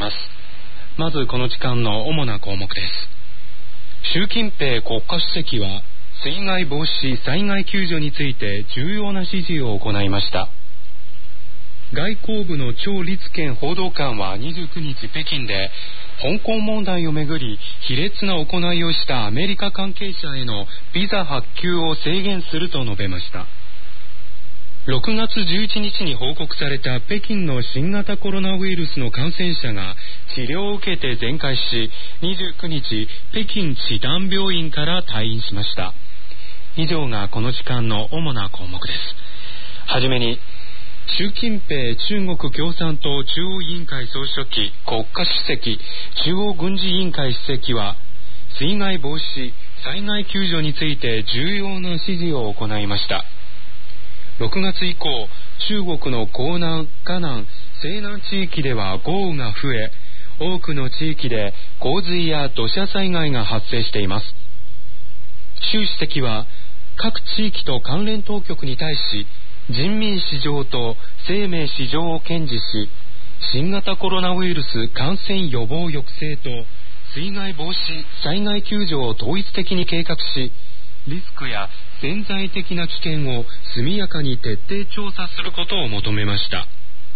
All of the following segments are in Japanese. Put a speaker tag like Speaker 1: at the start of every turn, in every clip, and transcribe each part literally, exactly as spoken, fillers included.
Speaker 1: ます。まずこの時間の主な項目です。習近平国家主席は水害防止・災害救助について重要な指示を行いました。外交部の趙立堅報道官はにじゅうくにち北京で香港問題をめぐり卑劣な行いをしたアメリカ関係者へのビザ発給を制限すると述べました。ろくがつじゅういちにちに報告された北京の新型コロナウイルスの感染者が治療を受けて全快し、にじゅうくにち北京地丹病院から退院しました。以上がこの時間の主な項目です。はじめに、習近平中国共産党中央委員会総書記、国家主席、中央軍事委員会主席は水害防止・災害救助について重要な指示を行いました。ろくがつ以降、中国の江南、河南、西南地域では豪雨が増え、多くの地域で洪水や土砂災害が発生しています。習主席は各地域と関連当局に対し、人民至上と生命至上を堅持し、新型コロナウイルス感染予防抑制と水害防止・災害救助を統一的に計画し、リスクや潜在的な危険を速やかに徹底調査することを求めました。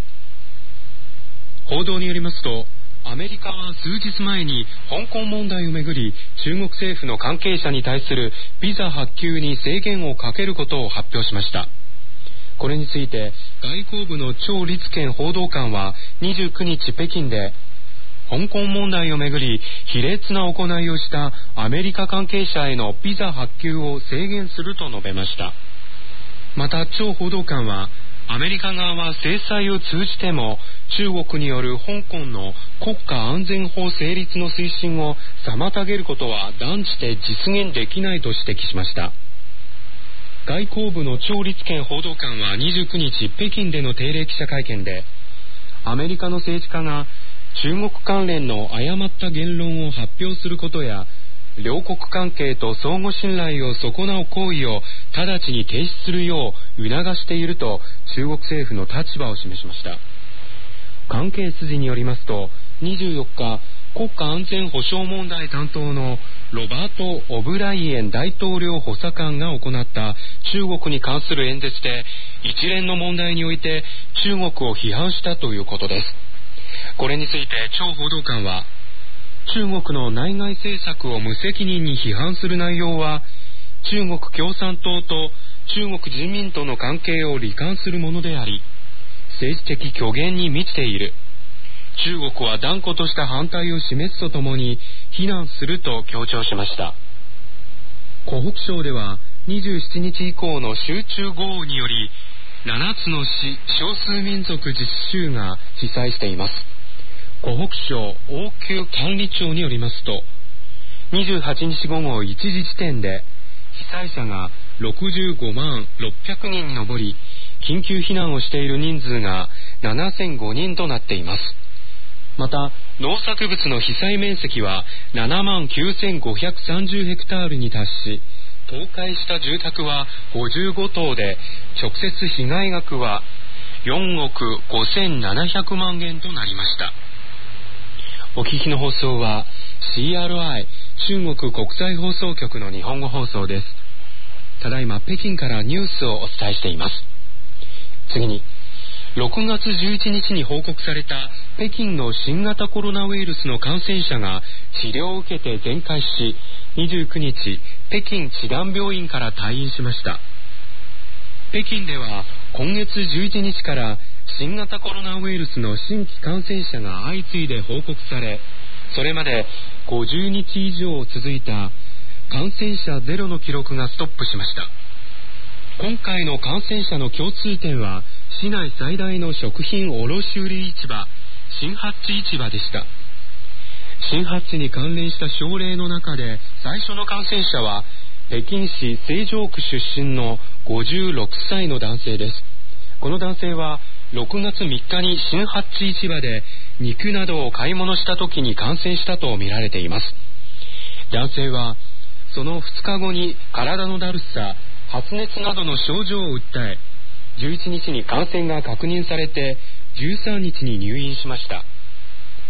Speaker 1: 報道によりますと、アメリカは数日前に香港問題をめぐり中国政府の関係者に対するビザ発給に制限をかけることを発表しました。これについて外交部の趙立堅報道官はにじゅうくにち北京で、香港問題をめぐり卑劣な行いをしたアメリカ関係者へのビザ発給を制限すると述べました。また趙報道官は、アメリカ側は制裁を通じても中国による香港の国家安全法成立の推進を妨げることは断じて実現できないと指摘しました。外交部の趙立堅報道官はにじゅうくにち北京での定例記者会見で、アメリカの政治家が中国関連の誤った言論を発表することや、両国関係と相互信頼を損なう行為を直ちに停止するよう促していると中国政府の立場を示しました。関係筋によりますと、にじゅうよっか、国家安全保障問題担当のロバート・オブライエン大統領補佐官が行った中国に関する演説で、一連の問題において中国を批判したということです。これについて趙報道官は、中国の内外政策を無責任に批判する内容は、中国共産党と中国人民との関係を罹患するものであり、政治的虚言に満ちている。中国は断固とした反対を示すとともに非難すると強調しました。湖北省ではにじゅうしちにち以降の集中豪雨によりななつの市少数民族自治州が被災しています。湖北省応急管理庁によりますと、にじゅうはちにちごごいちじ時点で被災者がろくじゅうごまんろっぴゃくにんに上り、緊急避難をしている人数がななせんごにんとなっています。また農作物の被災面積はななまんきゅうせんごひゃくさんじゅうヘクタールに達し、倒壊した住宅はごじゅうごとうで、直接被害額はよんおくごせんななひゃくまんえんとなりました。お聞きの放送は シーアールアイ 中国国際放送局の日本語放送です。ただいま北京からニュースをお伝えしています。次に、ろくがつじゅういちにちに報告された北京の新型コロナウイルスの感染者が治療を受けて全快し、にじゅうくにち北京地丹病院から退院しました。北京では今月じゅういちにちから新型コロナウイルスの新規感染者が相次いで報告され、それまでごじゅうにち以上続いた感染者ゼロの記録がストップしました。今回の感染者の共通点は、市内最大の食品卸売市場、新八市場でした。新八に関連した症例の中で最初の感染者は、北京市西城区出身のごじゅうろくさいの男性です。この男性はろくがつみっかに新八市場で肉などを買い物した時に感染したとみられています。男性はそのふつかごに体のだるさ、発熱などの症状を訴え、じゅういちにちに感染が確認されてじゅうさんにちに入院しました。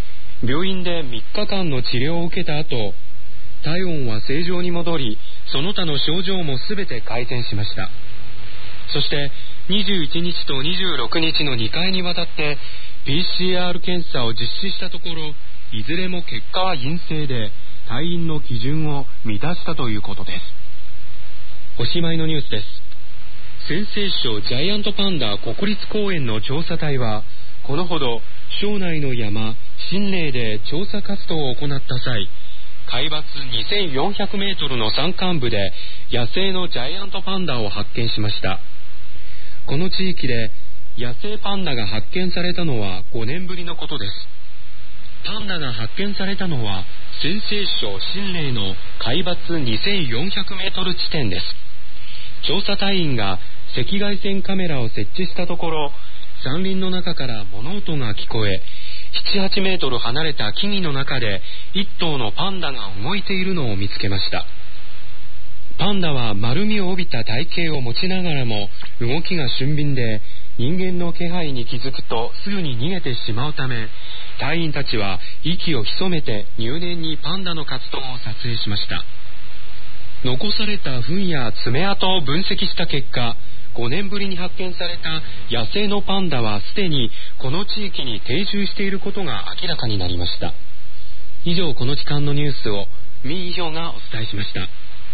Speaker 1: 病院でみっかかんの治療を受けた後、体温は正常に戻り、その他の症状もすべて改善しました。そしてにじゅういちにちとにじゅうろくにちのにかいにわたって ピーシーアール 検査を実施したところ、いずれも結果は陰性で退院の基準を満たしたということです。おしまいのニュースです。陝西省ジャイアントパンダ国立公園の調査隊は、このほど省内の山新嶺で調査活動を行った際、海抜にせんよんひゃくメートルの山間部で野生のジャイアントパンダを発見しました。この地域で野生パンダが発見されたのはごねんぶりのことです。パンダが発見されたのは陝西省新嶺の海抜にせんよんひゃくメートル地点です。調査隊員が赤外線カメラを設置したところ、山林の中から物音が聞こえ、ななはちメートル離れた木々の中で一頭のパンダが動いているのを見つけました。パンダは丸みを帯びた体型を持ちながらも動きが俊敏で、人間の気配に気づくとすぐに逃げてしまうため、隊員たちは息を潜めて入念にパンダの活動を撮影しました。残された糞や爪痕を分析した結果、ごねんぶりに発見された野生のパンダはすでにこの地域に定住していることが明らかになりました。以上、この時間のニュースをミーヒョがお伝えしました。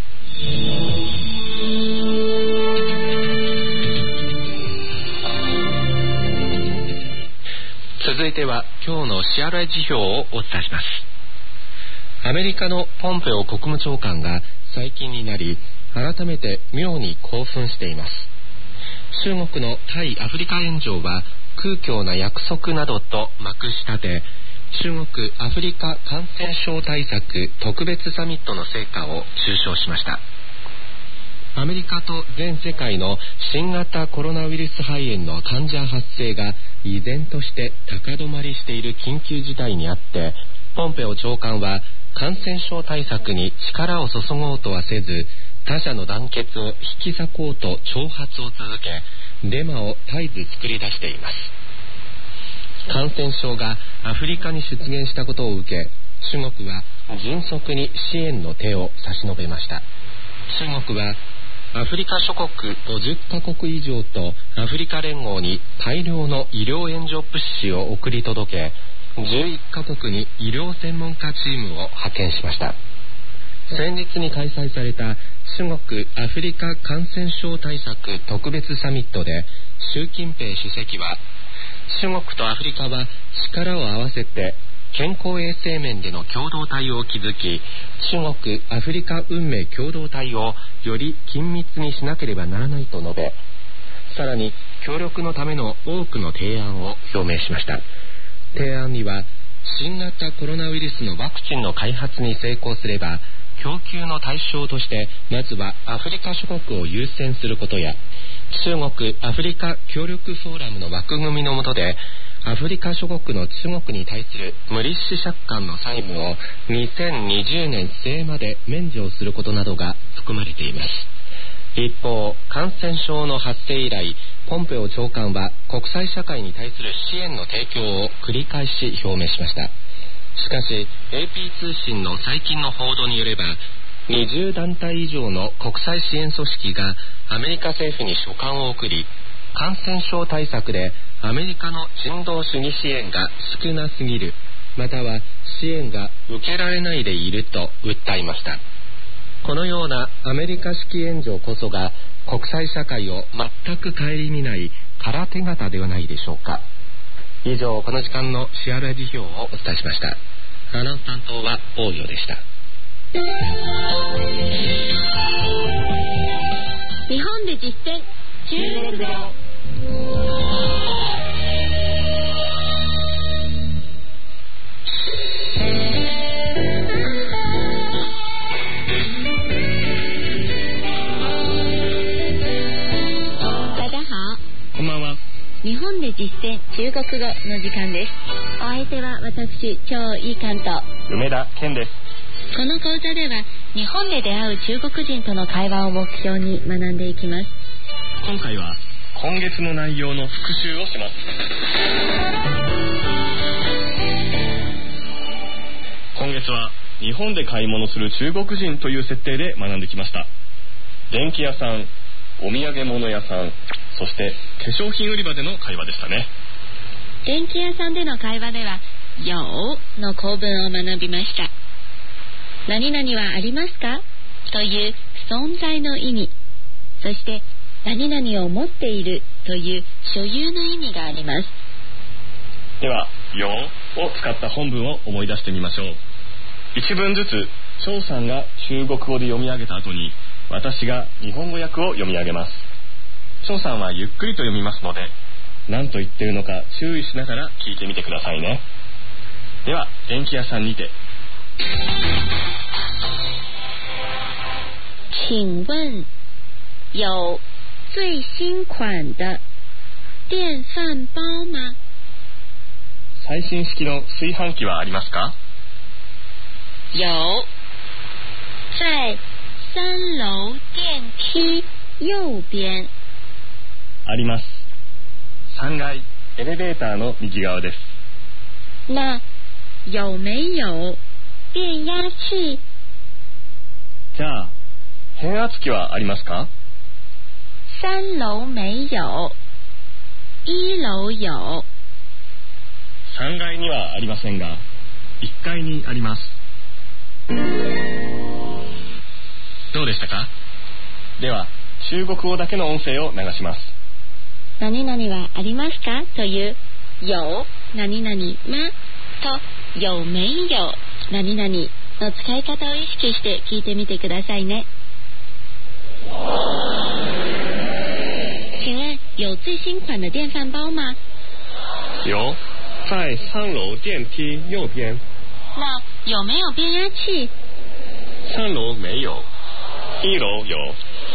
Speaker 2: 続いては今日のシアラ辞表をお伝えします。アメリカのポンペオ国務長官が最近になり改めて妙に興奮しています。中国の対アフリカ援助は空虚な約束などとまくし立て、中国アフリカ感染症対策特別サミットの成果を中傷しました。アメリカと全世界の新型コロナウイルス肺炎の患者発生が依然として高止まりしている緊急事態にあって、ポンペオ長官は感染症対策に力を注ごうとはせず、他者の団結を引き裂こうと挑発を続け、デマを絶えず作り出しています。感染症がアフリカに出現したことを受け、中国は迅速に支援の手を差し伸べました。中国はアフリカ諸国ごじゅっかこく以上とアフリカ連合に大量の医療援助物資を送り届け、じゅういっかこくに医療専門家チームを派遣しました。先日に開催された中国アフリカ感染症対策特別サミットで、習近平主席は、中国とアフリカは力を合わせて健康衛生面での共同体を築き、中国アフリカ運命共同体をより緊密にしなければならないと述べ、さらに協力のための多くの提案を表明しました。提案には、新型コロナウイルスのワクチンの開発に成功すれば、供給の対象としてまずはアフリカ諸国を優先することや、中国アフリカ協力フォーラムの枠組みの下でアフリカ諸国の中国に対する無利子借款の債務をにせんにじゅうねん末まで免除することなどが含まれています。一方、感染症の発生以来、ポンペオ長官は国際社会に対する支援の提供を繰り返し表明しました。しかし エーピー 通信の最近の報道によれば、にじゅうだんたい以上の国際支援組織がアメリカ政府に書簡を送り、感染症対策でアメリカの人道主義支援が少なすぎる、または支援が受けられないでいると訴えました。このようなアメリカ式援助こそが国際社会を全く顧みない空手形ではないでしょうか。以上、この時間のシアラ辞表をお伝えしました。アナウンス担当は大陽でした。
Speaker 3: 日本で実践中国語。
Speaker 2: こんばんは。
Speaker 3: 日本で実践中国語の時間です。お相手は私、張井関と
Speaker 2: 梅田健です。
Speaker 3: この講座では日本で出会う中国人との会話を目標に学んでいきます。
Speaker 2: 今回は今月の内容の復習をします。
Speaker 4: 月は日本で買い物する中国人という設定で学んできました。電気屋さん、お土産物屋さん、そして化粧品売り場での会話でしたね。
Speaker 3: 電気屋さんでの会話では有の構文を学びました。何々はありますかという存在の意味、そして何々を持っているという所有の意味があります。
Speaker 4: では有を使った本文を思い出してみましょう。一文ずつ張さんが中国語で読み上げた後に私が日本語訳を読み上げます。張さんはゆっくりと読みますので何と言っているのか注意しながら聞いてみてくださいね。では電気屋さんにて。
Speaker 3: 请問有最新款的電飯煲嗎？
Speaker 4: 最新式の炊飯器はありますか？
Speaker 3: 有，在三楼電梯右邊。
Speaker 4: あります。さんがいエレベーターの右側です。
Speaker 3: 那有没有變壓器？
Speaker 4: じゃあ変圧器はありますか？
Speaker 3: 三楼没有，一楼有。
Speaker 4: さんがいにはありませんがいっかいにあります。どうでしたか？では中国語だけの音声を流します。
Speaker 3: 何々はありますかという有何々まと有没有何々の使い方を意識して聞いてみてくださいね。请问有最新款的電飯煲嗎？
Speaker 4: 有，在三楼電梯右邊。
Speaker 3: 那有没有變壓器？
Speaker 4: 三楼没有，一楼有。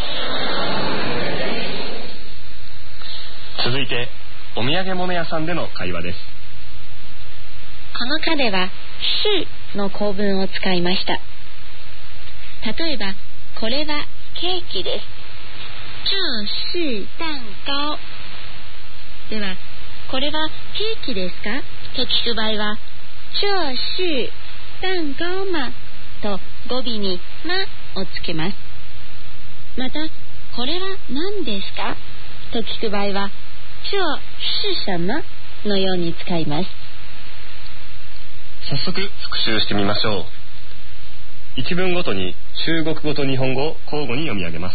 Speaker 4: 続いてお土産物屋さんでの会話です。
Speaker 3: この課では是の構文を使いました。例えばこれはケーキです。这是蛋糕。ではこれはケーキですかと聞く場合は这是蛋糕吗と語尾にまをつけます。またこれは何ですかと聞く場合は这是什么のように使います。
Speaker 4: 早速復習してみましょう。一文ごとに中国語と日本語を交互に読み上げます。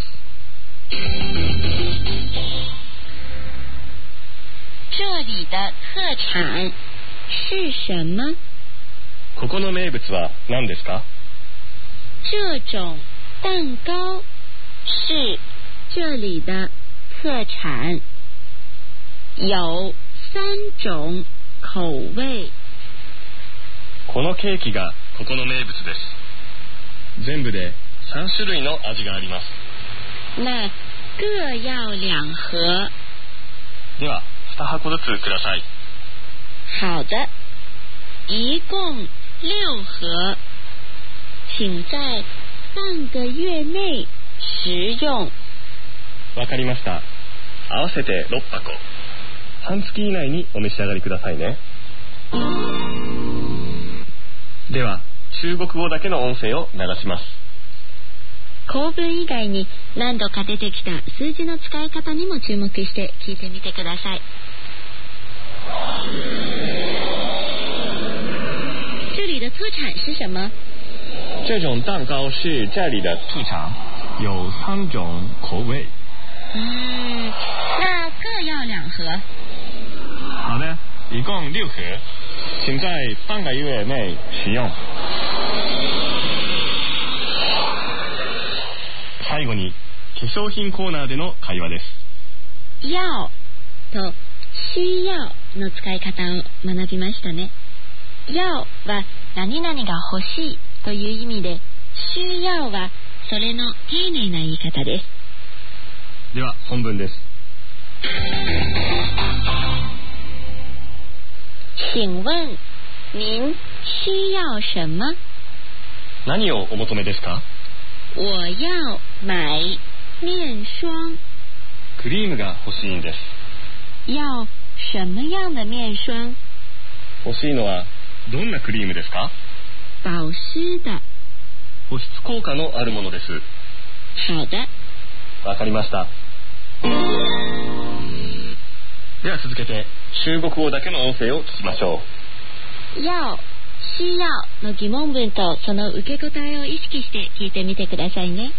Speaker 3: 这里的特产是什么？
Speaker 4: ここの名物は何ですか？
Speaker 3: 这种蛋糕是这里的特产，有三種口味。
Speaker 4: このケーキがここの名物です。全部でさん種類の味があります。
Speaker 3: 那各要两盒。
Speaker 4: ではに箱ずつください。
Speaker 3: 好的，一共六盒，请在半个月内食用。
Speaker 4: わかりました。合わせてろっ箱。半月以内にお召し上がりくださいね。では中国語だけの音声を流します。
Speaker 3: 構文以外に何度か出てきた数字の使い方にも注目して聞いてみてください。这里的特产是什么？
Speaker 4: 这种蛋糕是这里的特产，有三种口味。
Speaker 3: 嗯，那各要两盒。
Speaker 4: 好的，一共六盒，请在半个月内使用。最後に化粧品コーナーでの会話です。
Speaker 3: 要と需要の使い方を学びましたね。要は何々が欲しいという意味で、需要はそれの丁寧な言い方です。
Speaker 4: では本文です。
Speaker 3: 请問您需要什麼？
Speaker 4: 何をお求めですか？
Speaker 3: 我要買面霜。
Speaker 4: クリームが欲しいんです。
Speaker 3: 要什麼樣的面霜？
Speaker 4: 欲しいのはどんなクリームですか？
Speaker 3: 保湿的。
Speaker 4: 保湿効果のあるものです。
Speaker 3: 好的。
Speaker 4: わかりました。では続けて中国語だけの音声を聞きましょ
Speaker 3: う。要、需要の疑問文とその受け答えを意識して聞いてみてくださいね。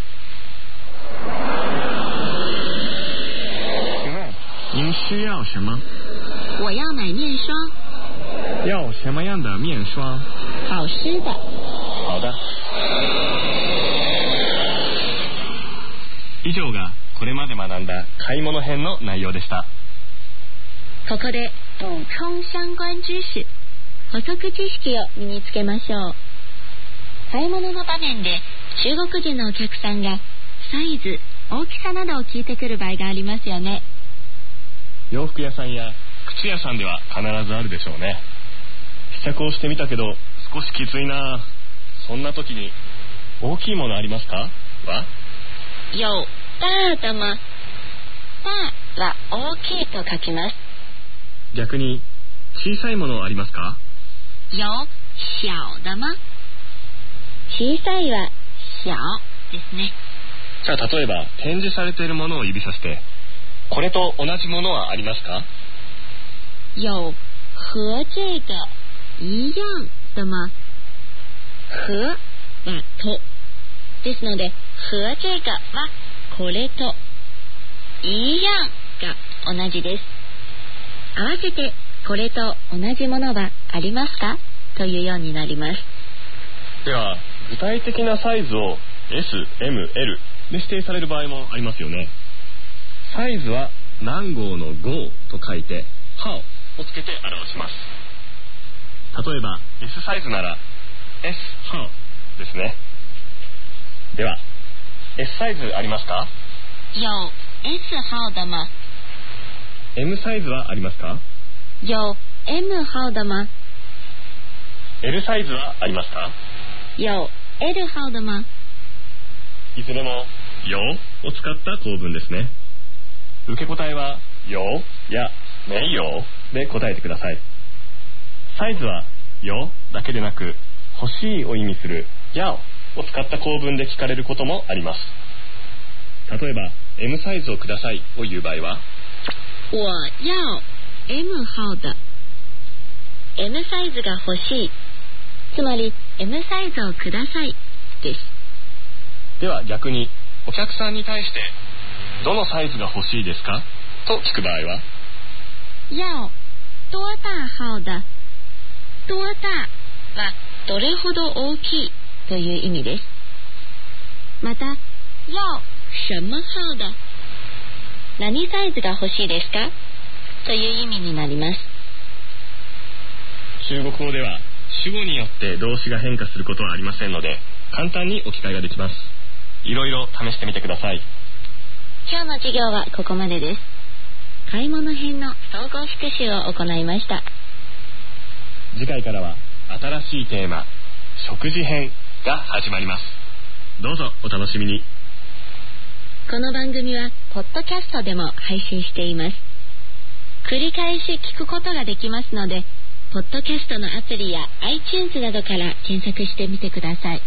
Speaker 4: 您需要什么？
Speaker 3: 我要买面霜。
Speaker 4: 要什么样的面霜？
Speaker 3: 保湿的。
Speaker 4: 好的。以上がこれまで学んだ買い物編の内容でした。
Speaker 3: ここで補充相关知識、補足知識を身につけましょう。買い物の場面で中国人のお客さんがサイズ、大きさなどを聞いてくる場合がありますよね。
Speaker 4: 洋服屋さんや靴屋さんでは必ずあるでしょうね。試着をしてみたけど少しきついな、そんな時に大きいものありますかは
Speaker 3: 有大的吗？大は大きいと書きます。
Speaker 4: 逆に小さいものありますか？
Speaker 3: 有小的吗？小さいは小ですね。
Speaker 4: じゃあ例えば展示されているものを指さしてこれと同じものはありますか？
Speaker 3: 有和这个一样的吗？和はとですので、和这个はこれと一样が同じです。合わせてこれと同じものはありますかというようになります。
Speaker 4: では具体的なサイズを エス、エム、エル で指定される場合もありますよね。サイズは何号の号と書いて号をつけて表します。例えば S サイズなら S 号ですね。では S サイズありますか？
Speaker 3: 有 S 号的吗？
Speaker 4: M サイズはありますか？
Speaker 3: 有 M 号的吗？
Speaker 4: L サイズはありますか？
Speaker 3: 有 L 号的吗？
Speaker 4: いずれもよを使った構文ですね。受け答えはよや没有で答えてください。サイズはよだけでなく欲しいを意味するやを使った構文で聞かれることもあります。例えば M サイズをくださいを言う場合は
Speaker 3: 我要 M 号的。 M サイズが欲しい、つまり M サイズをくださいです。
Speaker 4: では逆にお客さんに対してどのサイズが欲しいですかと聞く場合は
Speaker 3: 要多大号的。多大はどれほど大きいという意味です。また要什么号的、何サイズが欲しいですかという意味になります。
Speaker 4: 中国語では主語によって動詞が変化することはありませんので簡単に置き換えができます。いろいろ試してみてください。
Speaker 3: 今日の授業はここまでです。買い物編の総合復習を行いました。
Speaker 4: 次回からは新しいテーマ食事編が始まります。どうぞお楽しみに。
Speaker 3: この番組はポッドキャストでも配信しています。繰り返し聞くことができますので、ポッドキャストのアプリや iTunes などから検索してみてください。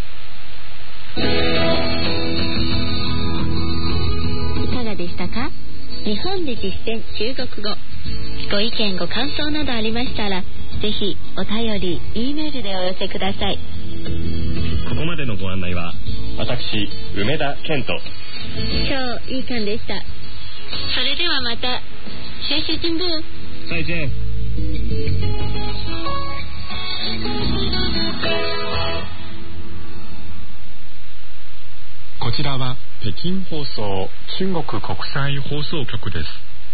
Speaker 3: いかがでしたか？日本で実践中国語。ご意見ご感想などありましたら、ぜひお便り E メールでお寄せください。
Speaker 4: ここまでのご案内は私梅田健人。
Speaker 3: 超いい感でした。それではまた。学習進步。
Speaker 4: 再见。
Speaker 1: こちらは北京放送中国国際放送局です。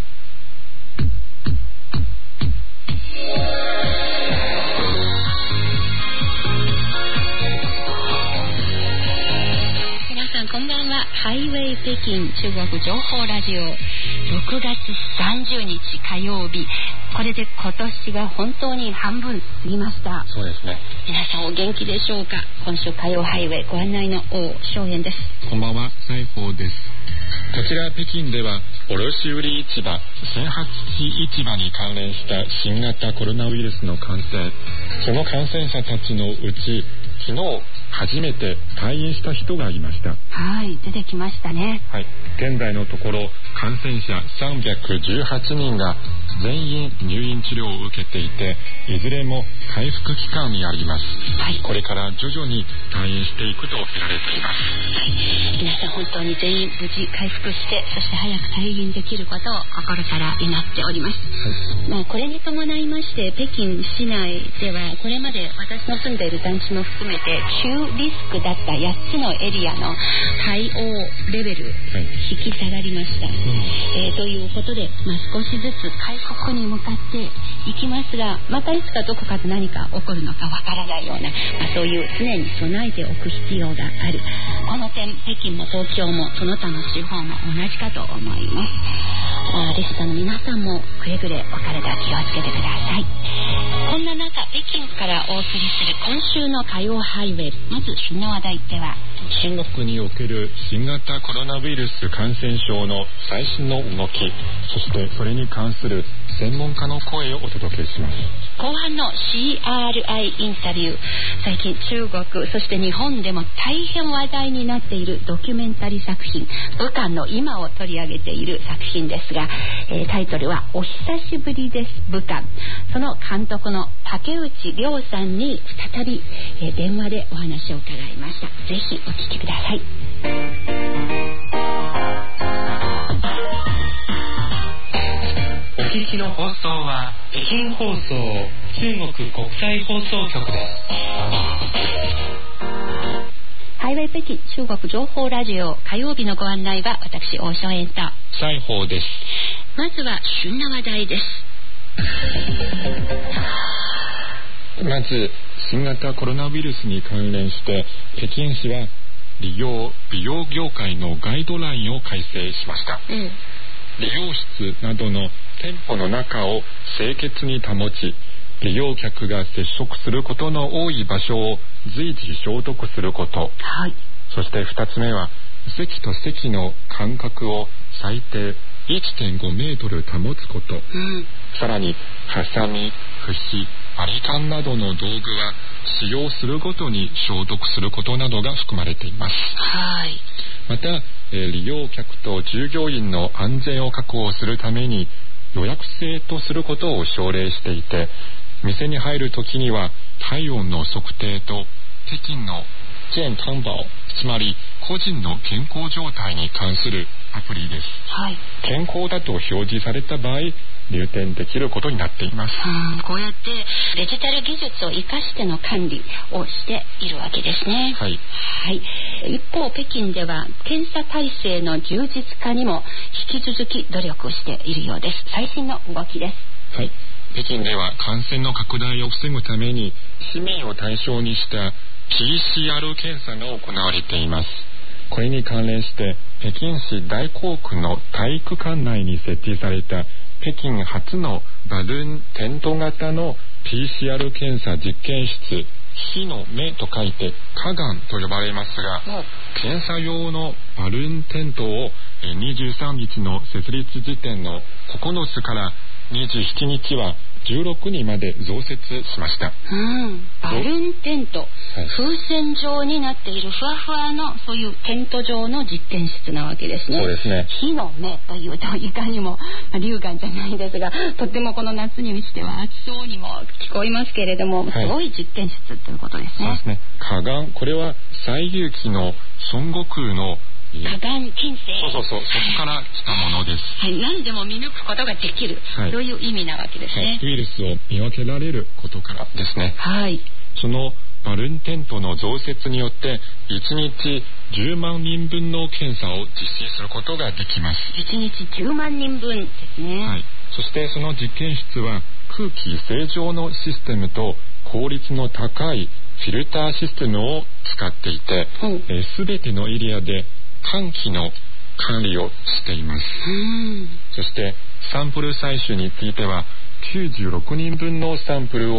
Speaker 3: 皆さんこんばんは。ハイウェイ北京中国情報ラジオろくがつさんじゅうにち火曜日、これで今年が本当に半分過ぎました。
Speaker 4: そうですね。
Speaker 3: 皆さんお元気でしょうか？今週火曜ハイウェイご案内の王正円です。
Speaker 1: こんばんは、西宝です。こちら北京では
Speaker 5: 卸売市場、新八市場に関連した新型コロナウイルスの感染、その感染者たちのうち昨日初めて退院した人がいました。
Speaker 6: はい、出てきましたね。
Speaker 5: はい、現在のところ感染者さんびゃくじゅうはちにんが全員入院治療を受けていて、いずれも回復期間にあります。はい、これから徐々に退院していくと見られています。
Speaker 6: はい、皆さん本当に全員無事回復して、そして早く退院できることを心から祈っております。はい、まあ、これに伴いまして北京市内ではこれまで私の住んでいる団地も含めて中リスクだったやっつのエリアの対応レベル、はい、引き下がりました。うん、えー、ということで、まあ、少しずつ回復に向かっていきますが、またいつかどこかで何か起こるのかわからないような、まあ、そういう常に備えておく必要がある。この点北京も東京もその他の地方も同じかと思います。あ、リスナーの皆さんもくれぐれお体気をつけてください。こんな中、北京からお送りする今週の火曜ハイウェイ、まず旬の話題では、
Speaker 5: 中国における新型コロナウイルス感染症の最新の動き、そしてそれに関する専門家の声をお届けします。
Speaker 6: 後半の シーアールアイ インタビュー、最近中国そして日本でも大変話題になっているドキュメンタリー作品、武漢の今を取り上げている作品ですが、えー、タイトルはお久しぶりです武漢。その監督の竹内涼さんに再び、えー、電話でお話を伺いました。ぜひお聞きください。
Speaker 1: お聞きの放送は北京放送中国国際放送局です。
Speaker 6: ハイウェイ北京中国情報ラジオ、火曜日のご案内は私大正円と
Speaker 5: 西宝です。
Speaker 6: まずは旬な話題です。
Speaker 5: まず新型コロナウイルスに関連して北京市は利用美容業界のガイドラインを改正しました。うん、理容室などの店舗の中を清潔に保ち、利用客が接触することの多い場所を随時消毒すること、はい、そしてふたつめは席と席の間隔を最低 いってんご メートル保つこと、うん、さらにハサミ、櫛、バリカンなどの道具は使用するごとに消毒することなどが含まれています。はい、また、えー、利用客と従業員の安全を確保するために予約制とすることを奨励していて、店に入るときには体温の測定と北京の健康宝、つまり個人の健康状態に関するアプリです。はい、健康だと表示された場合入店できることになっています。
Speaker 6: うん、こうやってデジタル技術を生かしての管理をしているわけですね。はい、はい、一方北京では検査体制の充実化にも引き続き努力しているようです。最新の動きです。
Speaker 5: はい、北京では感染の拡大を防ぐために市民を対象にした ピーシーアール 検査が行われています。これに関連して北京市大興区の体育館内に設置された北京初のバルーンテント型の ピーシーアール 検査実験室、火の目と書いて火眼と呼ばれますが、検査用のバルーンテントをにじゅうさんにちの設立時点のここのつからにじゅうしちにちはじゅうろくにまで増設しました。
Speaker 6: うん、バルーンテント、はい、風船状になっているふわふわのそういうテント状の実験室なわけですね。
Speaker 5: そうですね。
Speaker 6: 火の目というといかにも、まあ、龍眼じゃないですが、とってもこの夏にしては暑そうにも聞こえますけれども、はい、すごい実験室ということですね。
Speaker 5: そうですね。火眼、これは西遊記の孫悟空の
Speaker 6: 火眼金星、
Speaker 5: そうそうそう、そこから来たものです。
Speaker 6: はい、何でも見抜くことができる、はい、そういう意味なわけですね。はい、
Speaker 5: ウイルスを見分けられることからですね。はい。そのバルーンテントの増設によっていちにちじゅうまんにんぶんの検査を実施することができます。
Speaker 6: いちにちじゅうまんにんぶんですね。はい。
Speaker 5: そしてその実験室は空気清浄のシステムと効率の高いフィルターシステムを使っていて、すべ、えー、てのエリアで換気の管理をしています。うん、そしてサンプル採取についてはきゅうじゅうろくにんぶんのサンプルを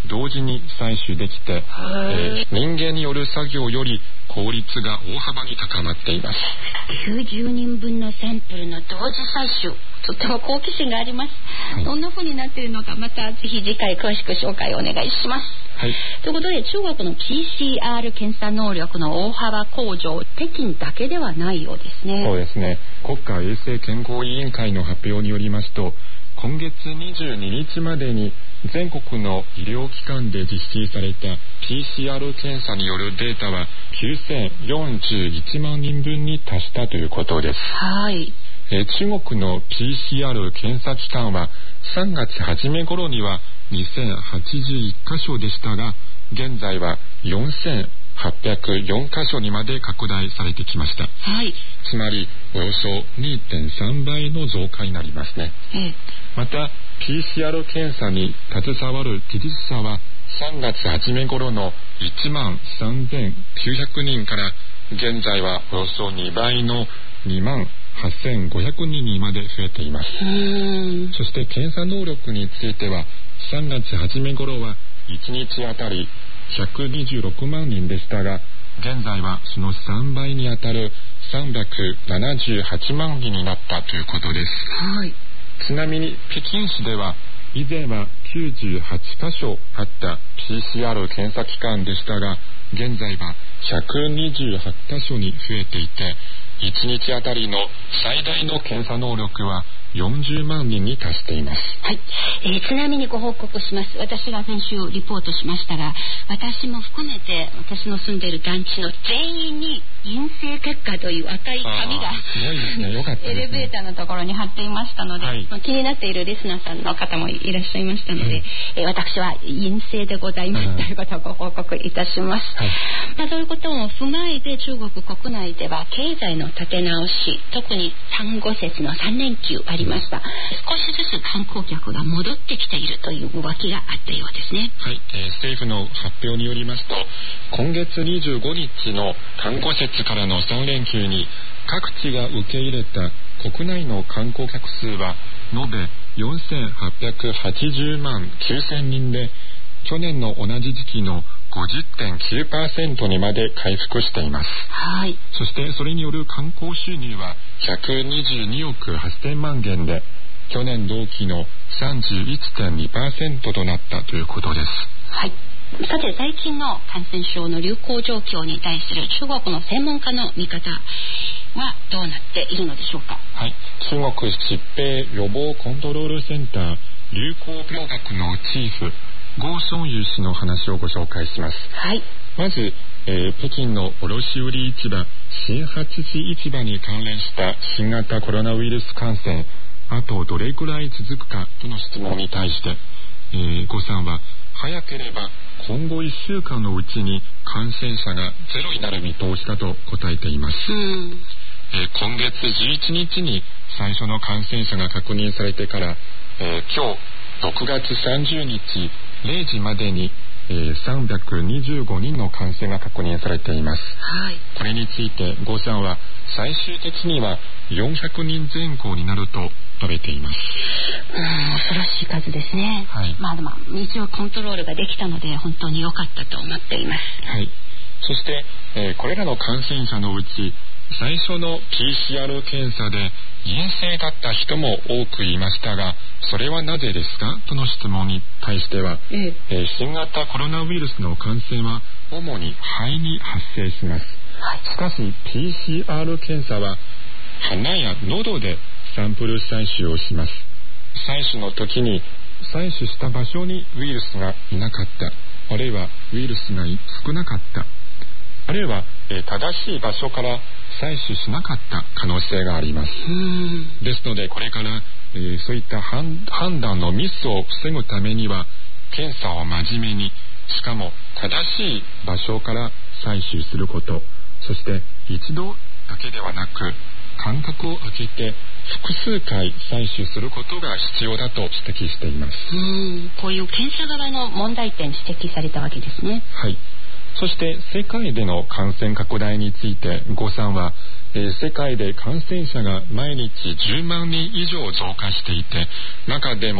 Speaker 5: 同時に採取できて、えー、人間による作業より効率が大幅に高まっています。
Speaker 6: きゅうじゅうにんぶんのサンプルの同時採取、とても好奇心があります、はい、どんな風になっているのか、またぜひ次回詳しく紹介をお願いします。はい、ということで、中国の ピーシーアール 検査能力の大幅向上、北京だけではないようですね。
Speaker 5: そうですね。国家衛生健康委員会の発表によりますと、今月にじゅうににちまでに全国の医療機関で実施された ピーシーアール 検査によるデータはきゅうせんよんじゅういちまんにんぶんに達したということです。
Speaker 6: はい。
Speaker 5: え中国の ピーシーアール 検査機関はさんがつ初め頃にはにせんはちじゅういっかしょでしたが、現在はよんせんはっぴゃくよんかしょにまで拡大されてきました。
Speaker 6: はい。
Speaker 5: つまりおよそ にてんさんばいの増加になりますね。
Speaker 6: ええ、
Speaker 5: また ピーシーアール 検査に携わる技術者はさんがつ初め頃のいちまんさんぜんきゅうひゃくにんから現在はおよそにばいのにまんはっせんごひゃくにんにまで増えています。
Speaker 6: うーん。
Speaker 5: そして検査能力についてはさんがつ初め頃はいちにちあたりひゃくにじゅうろくまんにんでしたが、現在はそのさんばいにあたるさんびゃくななじゅうはちまんにんになったということです。
Speaker 6: はい。
Speaker 5: ちなみに北京市では以前はきゅうじゅうはちかしょあった ピーシーアール 検査機関でしたが、現在はひゃくにじゅうはちかしょに増えていて、いちにちあたりの最大の検査能力はよんじゅうまんにんに達しています。
Speaker 6: はい、えー、ちなみにご報告します。私が先週リポートしましたが、私も含めて私の住んでいる団地の全員に陰性結果という赤い紙が
Speaker 5: すごいですね。よかったですね。
Speaker 6: エレベーターのところに貼っていましたので、はい、まあ、気になっているリスナーさんの方もいらっしゃいましたので、うんえー、私は陰性でございます、うん、ということをご報告いたします。はい、まあ、そういうことも踏まえて中国国内では経済の立て直し、特に端午節のさんれんきゅうありました。少しずつ観光客が戻ってきているという動きがあったようですね。
Speaker 5: はい、えー、政府の発表によりますと、今月にじゅうごにちの端午節からのさんれんきゅうに各地が受け入れた国内の観光客数は延べよんせんはっぴゃくはちじゅうまんきゅうせんにんで、去年の同じ時期の ごじゅってんきゅうパーセント にまで回復しています。
Speaker 6: はい。
Speaker 5: そしてそれによる観光収入はひゃくにじゅうにおくはっせんまんげんで、去年同期の さんじゅういってんにパーセント となったということです。
Speaker 6: はい。さて、最近の感染症の流行状況に対する中国の専門家の見方はどうなっているのでしょうか。
Speaker 5: はい、中国疾病予防コントロールセンター流行病学のチーフゴ・ソンユ氏の話をご紹介します。
Speaker 6: はい、
Speaker 5: まず、えー、北京の卸売市場新八市市場に関連した新型コロナウイルス感染、あとどれくらい続くかとの質問に対して、えー、ゴさんは早ければ今後いっしゅうかんのうちに感染者がゼロになる見通しだと答えています。
Speaker 6: うん
Speaker 5: えー、今月じゅういちにちに最初の感染者が確認されてから、えー、今日ろくがつさんじゅうにちれいじまでに、えー、さんびゃくにじゅうごにんの感染が確認されています。
Speaker 6: はい、
Speaker 5: これについてゴさんは最終的にはよんひゃくにんぜん後になると述べています。
Speaker 6: うん、恐ろしい数ですね。
Speaker 5: はい、
Speaker 6: まあでも一応コントロールができたので本当に良かったと思っています。
Speaker 5: はい、そして、えー、これらの感染者のうち最初の ピーシーアール 検査で陰性だった人も多くいましたが、それはなぜですかとの質問に対しては、
Speaker 6: ええ
Speaker 5: えー、新型コロナウイルスの感染は主に肺に発生します。
Speaker 6: はい、
Speaker 5: しかし ピーシーアール 検査は鼻や喉でサンプル採取をします。採取の時に採取した場所にウイルスがいなかった、あるいはウイルスが少なかった、あるいは、えー、正しい場所から採取しなかった可能性があります。
Speaker 6: うん
Speaker 5: ですのでこれから、えー、そういった判断のミスを防ぐためには検査を真面目に、しかも正しい場所から採取すること、そして一度だけではなく間隔を空けて複数回採取することが必要だと指摘しています。
Speaker 6: うんこういう検査側の問題点指摘されたわけですね。
Speaker 5: はい、そして世界での感染拡大についてゴさんは、えー、世界で感染者が毎日じゅうまんにん以上増加していて、中でも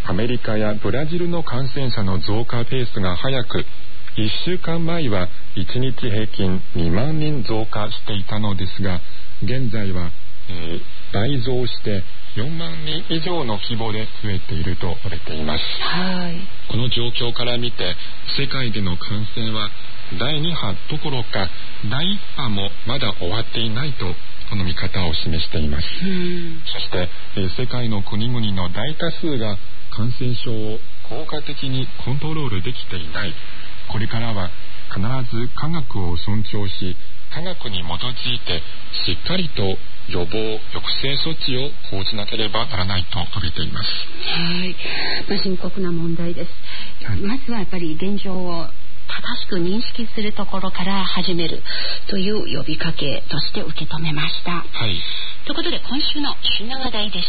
Speaker 5: アメリカやブラジルの感染者の増加ペースが速く、いっしゅうかんまえはいちにち平均にまんにん増加していたのですが、現在は、えー、倍増してよんまんにん以上の規模で増えていると述べています。
Speaker 6: はい。
Speaker 5: この状況から見て、世界での感染はだいに波どころかだいいっ波もまだ終わっていないと、この見方を示しています。
Speaker 6: うん、
Speaker 5: そして、えー、世界の国々の大多数が感染症を効果的にコントロールできていない。これからは必ず科学を尊重し、科学に基づいてしっかりと予防抑制措置を講じなければならないと述べています。
Speaker 6: はい、まあ、深刻な問題です、はい、まずはやっぱり現状を正しく認識するところから始めるという呼びかけとして受け止めました。
Speaker 5: はい。
Speaker 6: ということで今週の旬な話題でした。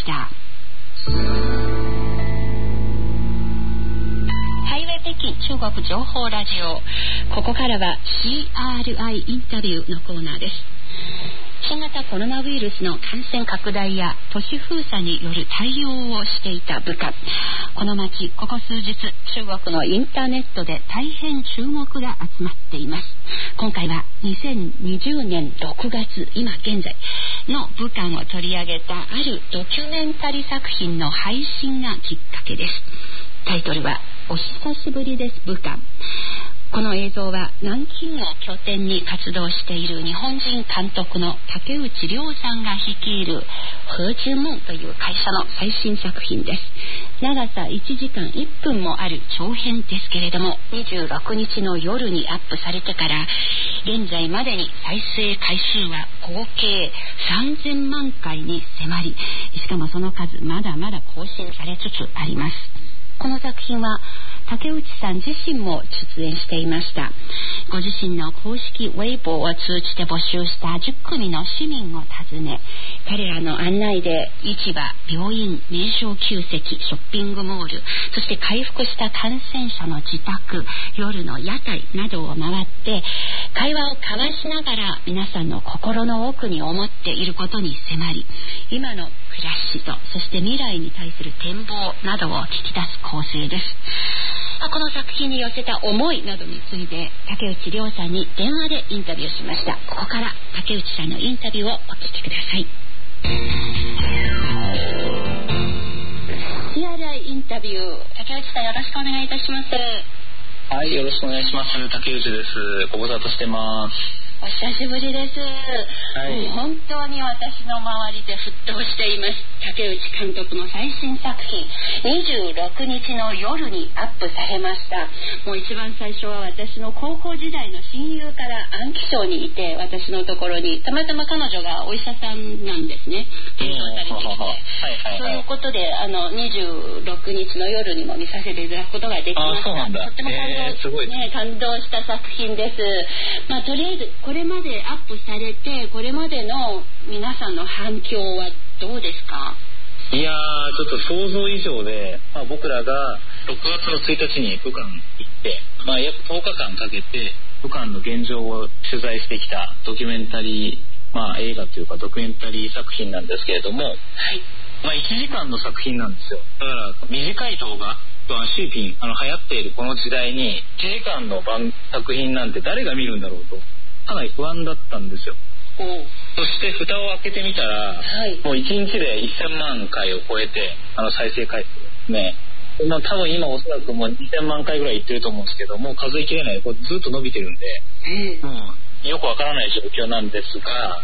Speaker 6: ハイウェイ北京中国情報ラジオ。ここからは シーアールアイ インタビューのコーナーです。新型コロナウイルスの感染拡大や都市封鎖による対応をしていた部下。この町、ここ数日、中国のインターネットで大変注目が集まっています。今回はにせんにじゅうねんろくがつ、今現在の武漢を取り上げたあるドキュメンタリー作品の配信がきっかけです。タイトルはお久しぶりです武漢。この映像は南京を拠点に活動している日本人監督の竹内涼さんが率いる和之夢という会社の最新作品です。長さいちじかんいっぷんもある長編ですけれども、にじゅうろくにちの夜にアップされてから現在までに再生回数は合計さんぜんまんかいに迫り、しかもその数まだまだ更新されつつあります。この作品は竹内さん自身も出演していました。ご自身の公式ウェイボーを通じて募集したじゅっくみの市民を訪ね、彼らの案内で市場、病院、名称旧跡、ショッピングモール、そして回復した感染者の自宅、夜の屋台などを回って会話を交わしながら皆さんの心の奥に思っていることに迫り、今の暮らしとそして未来に対する展望などを聞き出す構成です。この作品に寄せた思いなどについて竹内涼さんに電話でインタビューしました。ここから竹内さんのインタビューをお聞きください。 シーアールアイ インタビュー、竹内さんよろしくお願いいたします。
Speaker 7: はい、よろしくお願いします。竹内です。ご無沙汰してます。
Speaker 6: お久しぶりです、はい、本当に私の周りで沸騰しています竹内監督の最新作品にじゅうろくにちの夜にアップされました。もう一番最初は私の高校時代の親友から安徽省にいて、私のところにたまたま彼女がお医者さんなんですね、転校されてきて、そういうことであのにじゅうろくにちの夜にも見させていただくことができました。とっても感動、えーすごいね、感動した作品です。まあ、とりあえずこれまでアップされてこれまでの皆さんの反響はどうですか？
Speaker 7: いやーちょっと想像以上で、まあ、僕らがろくがつのついたちに武漢行って、まあ、約とおかかんかけて武漢の現状を取材してきたドキュメンタリー、まあ、映画というかドキュメンタリー作品なんですけれども、はい、まあ、いちじかんの作品なんですよ。だから短い動画シーピンあの流行っているこの時代にいちじかんの番作品なんて誰が見るんだろうとかなり不安だったんですよ。そして蓋を開けてみたら、はい、もういちにちでせんまんかいを超えてあの再生回数ですね、まあ、多分今おそらくもうにせんまんかいぐらいいってると思うんですけど、もう数えきれない、これずっと伸びてるんで、うん、よくわからない状況なんですが、はい、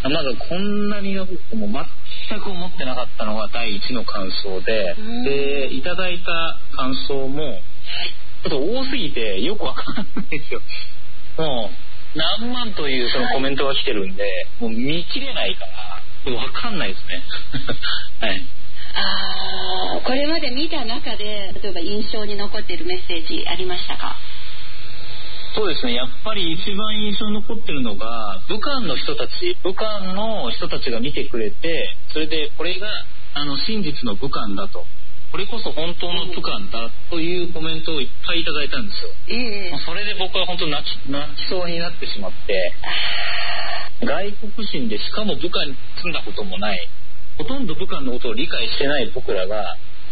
Speaker 7: まずこんなに伸びても全く思ってなかったのが第一の感想で、でいただいた感想もちょっと多すぎてよくわからないですよ。もう何万というそのコメントが来てるんで、はい、もう見切れないから分かんないですね。はい。
Speaker 6: ああ、これまで見た中で例えば印象に残っているメッセージありましたか？
Speaker 7: そうですね、やっぱり一番印象に残ってるのが武漢の人たち武漢の人たちが見てくれて、それでこれがあの真実の武漢だと、これこそ本当の武漢だというコメントをいっぱいいただいたんですよ、えー、それで僕は本当に泣き、泣きそうになってしまって、外国人でしかも武漢に住んだこともない、ほとんど武漢のことを理解してない僕らが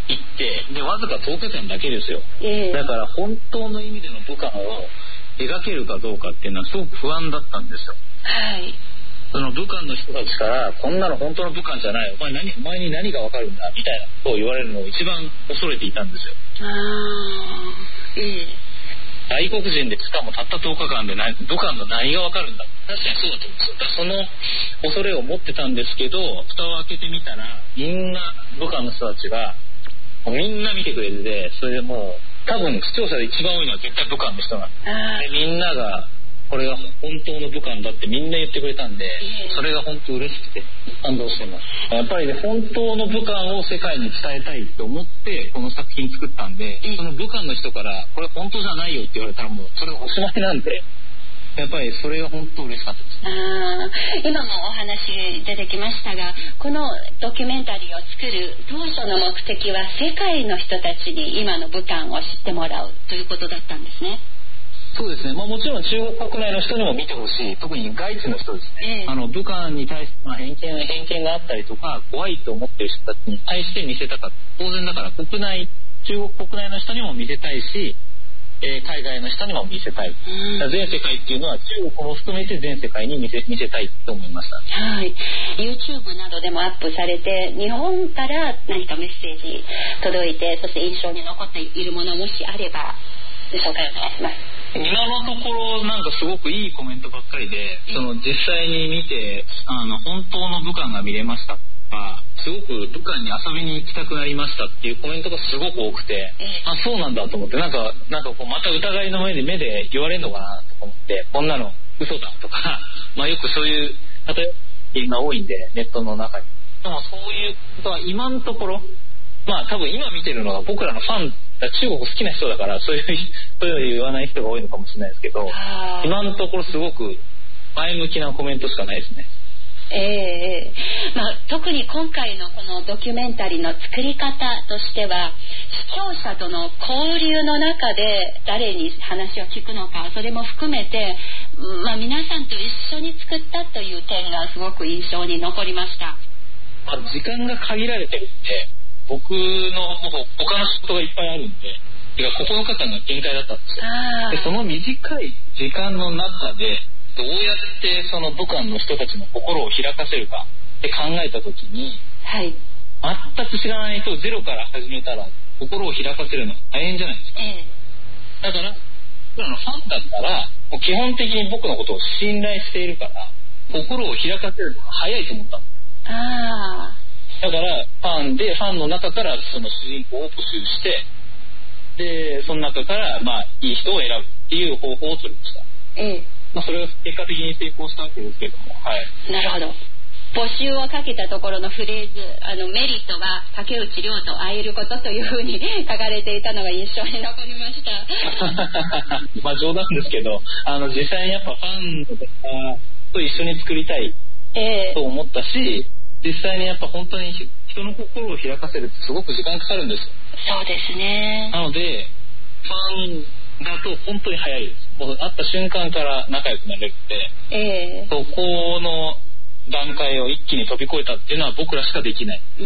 Speaker 7: 行ってでわずかとおかかんだけですよ、えー、だから本当の意味での武漢を描けるかどうかっていうのはすごく不安だったんですよ。
Speaker 6: はい。
Speaker 7: その武漢の人たちからこんなの本当の武漢じゃない、お前何お前に何がわかるんだみたいなことを言われるのを一番恐れていたんですよ。
Speaker 6: ああ、ええ。
Speaker 7: 外国人でしかもたったとおかかんで武漢の何がわかるんだ。確かにそうだと思うんですよ。その恐れを持ってたんですけど、蓋を開けてみたらみんな武漢の人たちがみんな見てくれてて、それでもう多分視聴者で一番多いのは絶対武漢の人なんで、みんながこれが本当の武漢だってみんな言ってくれたんで、それが本当嬉しくて感動してます。やっぱりね、本当の武漢を世界に伝えたいと思ってこの作品作ったんで、その武漢の人からこれ本当じゃないよって言われたらもうそれおしまいなんで、やっぱりそれが本当嬉しかったです。
Speaker 6: あ、今もお話出てきましたが、このドキュメンタリーを作る当初の目的は世界の人たちに今の武漢を知ってもらうということだったんですね。
Speaker 7: そうですね、まあ、もちろん中国国内の人にも見てほしい、特に外地の人ですね、えー、あの武漢に対して、まあ、偏見偏見があったりとか怖いと思っている人たちに対して見せたかった。当然だから国内中国国内の人にも見せたいし、えー、海外の人にも見せたい、うん、全世界っていうのは中国も含めて全世界に見せ、見せたいと思いました。
Speaker 6: はい、 YouTube などでもアップされて日本から何かメッセージ届いて、そして印象に残っているものもしあれば紹介お願いします。
Speaker 7: 今のところなんかすごくいいコメントばっかりで、その実際に見てあの本当の武漢が見れましたとか、すごく武漢に遊びに行きたくなりましたっていうコメントがすごく多くて、あ、そうなんだと思って、なんかなんかこうまた疑いの目で目で言われるのかなと思って、こんなの嘘だとかまあよくそういう例えが多いんでネットの中に。でもそういうことは今のところ、まあ多分今見てるのが僕らのファン、中国好きな人だからそういうそういうの言わない人が多いのかもしれないですけど、今のところすごく前向きなコメントしかないですね。
Speaker 6: ええーまあ、特に今回のこのドキュメンタリーの作り方としては、視聴者との交流の中で誰に話を聞くのか、それも含めて、まあ、皆さんと一緒に作ったという点がすごく印象に残りました。
Speaker 7: まあ、時間が限られてるんで、僕の他の仕事がいっぱいあるんで、ここのかかんが限界だったんですよ。でその短い時間の中でどうやってその武漢の人たちの心を開かせるかって考えた時に、はい、全く知らない人をゼロから始めたら心を開かせるのは大変じゃないですか、ええ、だから僕らのファンだったらもう基本的に僕のことを信頼しているから心を開かせるのが早いと思ったの。あだからファンでファンの中からその主人公を募集して、でその中からまあいい人を選ぶっていう方法を取りました。ええ、まあ、それを結果的に成功したわけですけども、はい。
Speaker 6: なるほど。募集をかけたところのフレーズ、あのメリットは竹内涼と会えることというふうに書かれていたのが印象に残りました。
Speaker 7: まあ冗談ですけど、あの実際にやっぱファンの方と一緒に作りたいと思ったし、えー、実際にやっぱ本当に人の心を開かせるってすごく時間かかるんですよ。
Speaker 6: そうですね。
Speaker 7: なのでファンだと本当に早いです。もう会った瞬間から仲良くなれるんで、えー、そこの段階を一気に飛び越えたっていうのは僕らしかできない。うん、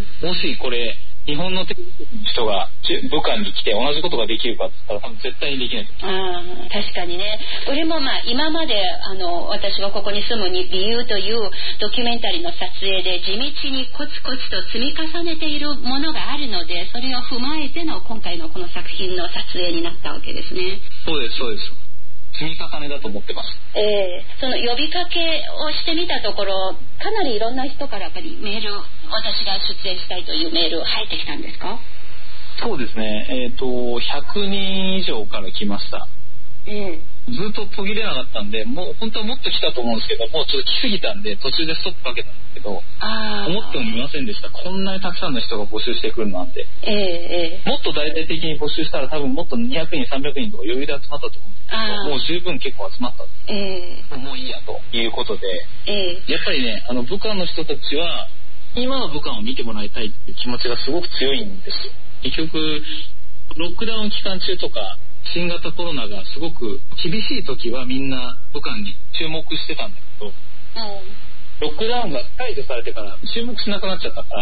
Speaker 7: もしこれ日本のテレビ局の人が武漢に来て同じことができるかって言ったら多分絶対にできない。
Speaker 6: あ、確かにね。これもまあ今まであの私がここに住む理由というドキュメンタリーの撮影で地道にコツコツと積み重ねているものがあるので、それを踏まえての今回のこの作品の撮影になったわけですね。
Speaker 7: そうですそうです。積み重ねだと思ってます。
Speaker 6: えー、その呼びかけをしてみたところ、かなりいろんな人からやっぱりメール、私が出演したいというメール入ってきたんですか？
Speaker 7: そうですね、えーと、ひゃくにん以上から来ました。えー、ずっと途切れなかったんで、もう本当はもっと来たと思うんですけど、もうちょっと来すぎたんで途中でストップかけたんですけど、あ思ってもみませんでした。こんなにたくさんの人が募集してくるなんて、えー、もっと大々的に募集したら多分もっとにひゃくにんさんびゃくにんとか余裕で集まったと思うんですけど、もう十分結構集まったんです、えー、もういいやということで、えー、やっぱりね、あの武漢の人たちは今の武漢を見てもらいたいっていう気持ちがすごく強いんですよ。結局ロックダウン期間中とか新型コロナがすごく厳しい時はみんな武漢に注目してたんだけど、うん、ロックダウンが解除されてから注目しなくなっちゃったから、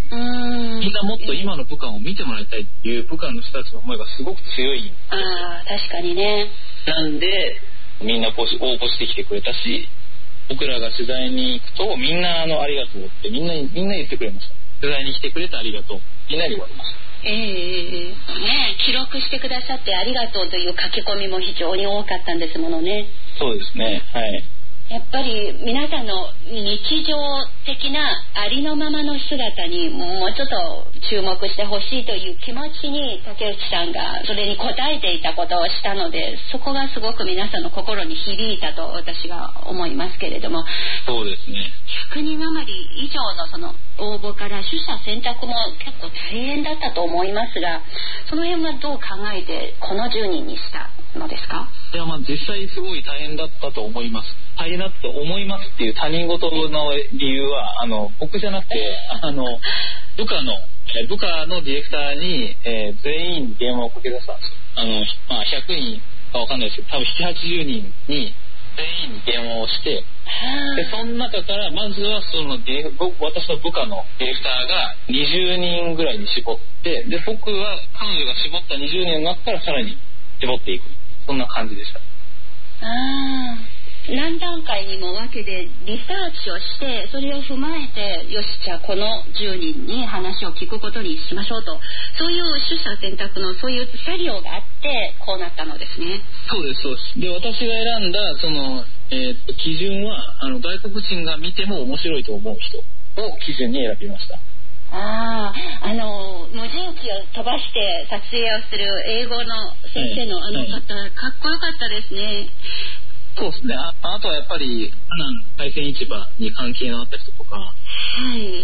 Speaker 7: うん、みんなもっと今の武漢を見てもらいたいっていう武漢の人たちの思いがすごく強い。
Speaker 6: ああ、確かにね。
Speaker 7: なんでみんな応募してきてくれたし、僕らが取材に行くとみんなあのありがとうってみんなみんな言ってくれました。取材に来てくれてありがとう、みんなに言われました。
Speaker 6: ええー、ね、記録してくださってありがとうという書き込みも非常に多かったんですものね。
Speaker 7: そうですね、はい。
Speaker 6: やっぱり皆さんの日常的なありのままの姿にもうちょっと注目してほしいという気持ちに竹内さんがそれに応えていたことをしたので、そこがすごく皆さんの心に響いたと私が思いますけれども。
Speaker 7: そうですね。
Speaker 6: ひゃくにん余り以上のその応募から取捨選択も結構大変だったと思いますが、その辺はどう考えてこのじゅうにんにしたのですか？
Speaker 7: いや、まあ実際すごい大変だったと思います。大変だったと思いますっていう他人事の理由はあの僕じゃなくて、あの部下の部下のディレクターに、えー、全員に電話をかけ出したんですよ。あの、まあ、ひゃくにんかわかんないですけど、多分ななじゅうはちじゅうにんに全員に電話をして、でその中からまずはそのディレ私の部下のディレクターがにじゅうにんぐらいに絞って、で僕は彼女が絞ったにじゅうにんの中からさらに絞っていく、そんな感じでした。
Speaker 6: あー、何段階にも分けてリサーチをして、それを踏まえてよし、じゃあこのじゅうにんに話を聞くことにしましょうと、そういう取捨選択のそういう作業があってこうなったのですね。
Speaker 7: そうですそうです。で私が選んだその、えー、っと基準はあの外国人が見ても面白いと思う人を基準に選びました。
Speaker 6: ああ、あの無人機を飛ばして撮影をする英語の先生のあの方、はいはい、かっこよかったですね。
Speaker 7: そうですね。 あ, あとはやっぱり海鮮市場に関係のあった人とか、はい、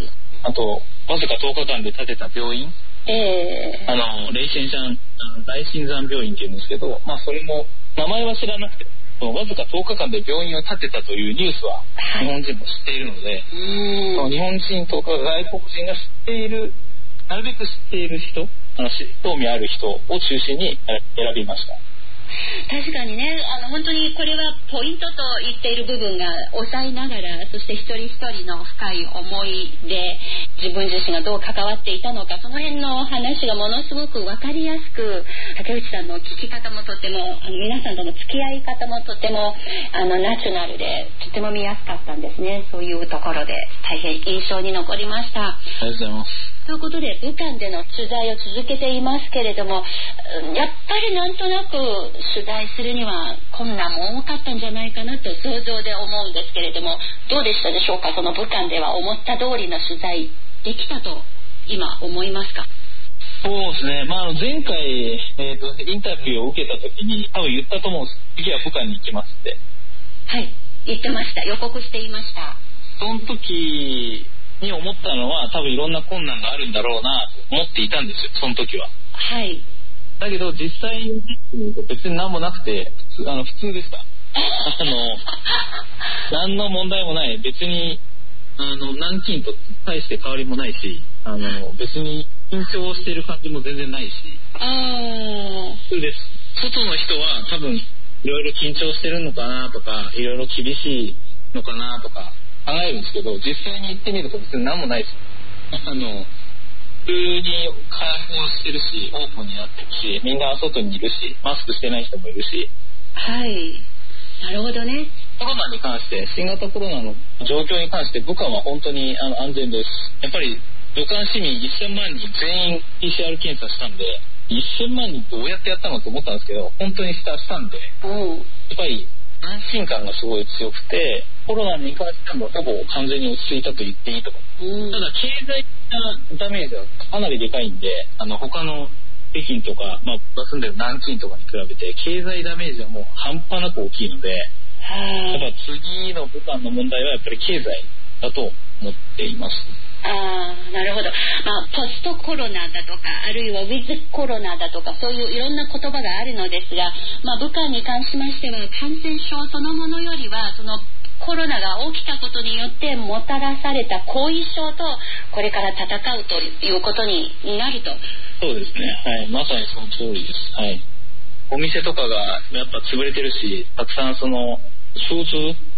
Speaker 7: あとわずかとおかかんで建てた病院、えー、あのレイシェンシャン大心臓病院っていうんですけど、まあそれも名前は知らなくて、わずかとおかかんで病院を建てたというニュースは日本人も知っているので、はい、その日本人とか外国人が知っている、なるべく知っている人、あの興味ある人を中心に選びました。
Speaker 6: 確かにね、あの本当にこれはポイントと言っている部分が抑えながら、そして一人一人の深い思いで自分自身がどう関わっていたのか、その辺の話がものすごく分かりやすく、竹内さんの聞き方もとても、あの皆さんとの付き合い方もとてもあのナチュラルでとても見やすかったんですね。そういうところで大変印象に残りました。
Speaker 7: ありがとうございます。
Speaker 6: ということで武漢での取材を続けていますけれども、やっぱりなんとなく取材するには困難も多かったんじゃないかなと想像で思うんですけれども、どうでしたでしょうか？その武漢では思った通りの取材できたと今思いますか？
Speaker 7: そうですね、まあ、前回、えーと、インタビューを受けた時に多分言ったと思うんです。次は武漢に行きますって。
Speaker 6: はい、言ってました。予告していました。
Speaker 7: その時に思ったのは、多分いろんな困難があるんだろうなと思っていたんですよ、その時は。
Speaker 6: はい。
Speaker 7: だけど実際に別に何もなくて普通、あの普通でした。あの何の問題もない、別にあの南京と大して変わりもないし、あの別に緊張してる感じも全然ないし、あ普通です。外の人は多分いろいろ緊張してるのかなとか、いろいろ厳しいのかなとか考えるんですけど、実際に行ってみると別に何もないです。あの普通に開放してるし、オープンになってるし、みんな外にいるし、マスクしてない人もいるし。
Speaker 6: はい、なるほどね。
Speaker 7: コロナに関して、新型コロナの状況に関して武漢は本当にあの安全です。やっぱり武漢市民せんまんにん全員 ピーシーアール 検査したんで、せんまんにんどうやってやったのと思ったんですけど、本当にしたしたんで、うん、やっぱり安心感がすごい強くて、コロナに関してもほぼ完全に落ち着いたと言っていいと思う、うん、ただ経済的なダメージはかなりでかいんで、あの他の北京とか、まあ、僕が住んでる南京とかに比べて経済ダメージはもう半端なく大きいので、やっぱ次の武漢の問題はやっぱり経済だと思っています。
Speaker 6: ああ、なるほど。まあ、ポストコロナだとか、あるいはウィズコロナだとか、そういういろんな言葉があるのですが、まあ、武漢に関しましては感染症そのものよりは、そのコロナが起きたことによってもたらされた後遺症とこれから戦うということになると。
Speaker 7: そうですね、はい、まさにその通りです。はい、お店とかがやっぱ潰れてるし、たくさんその手術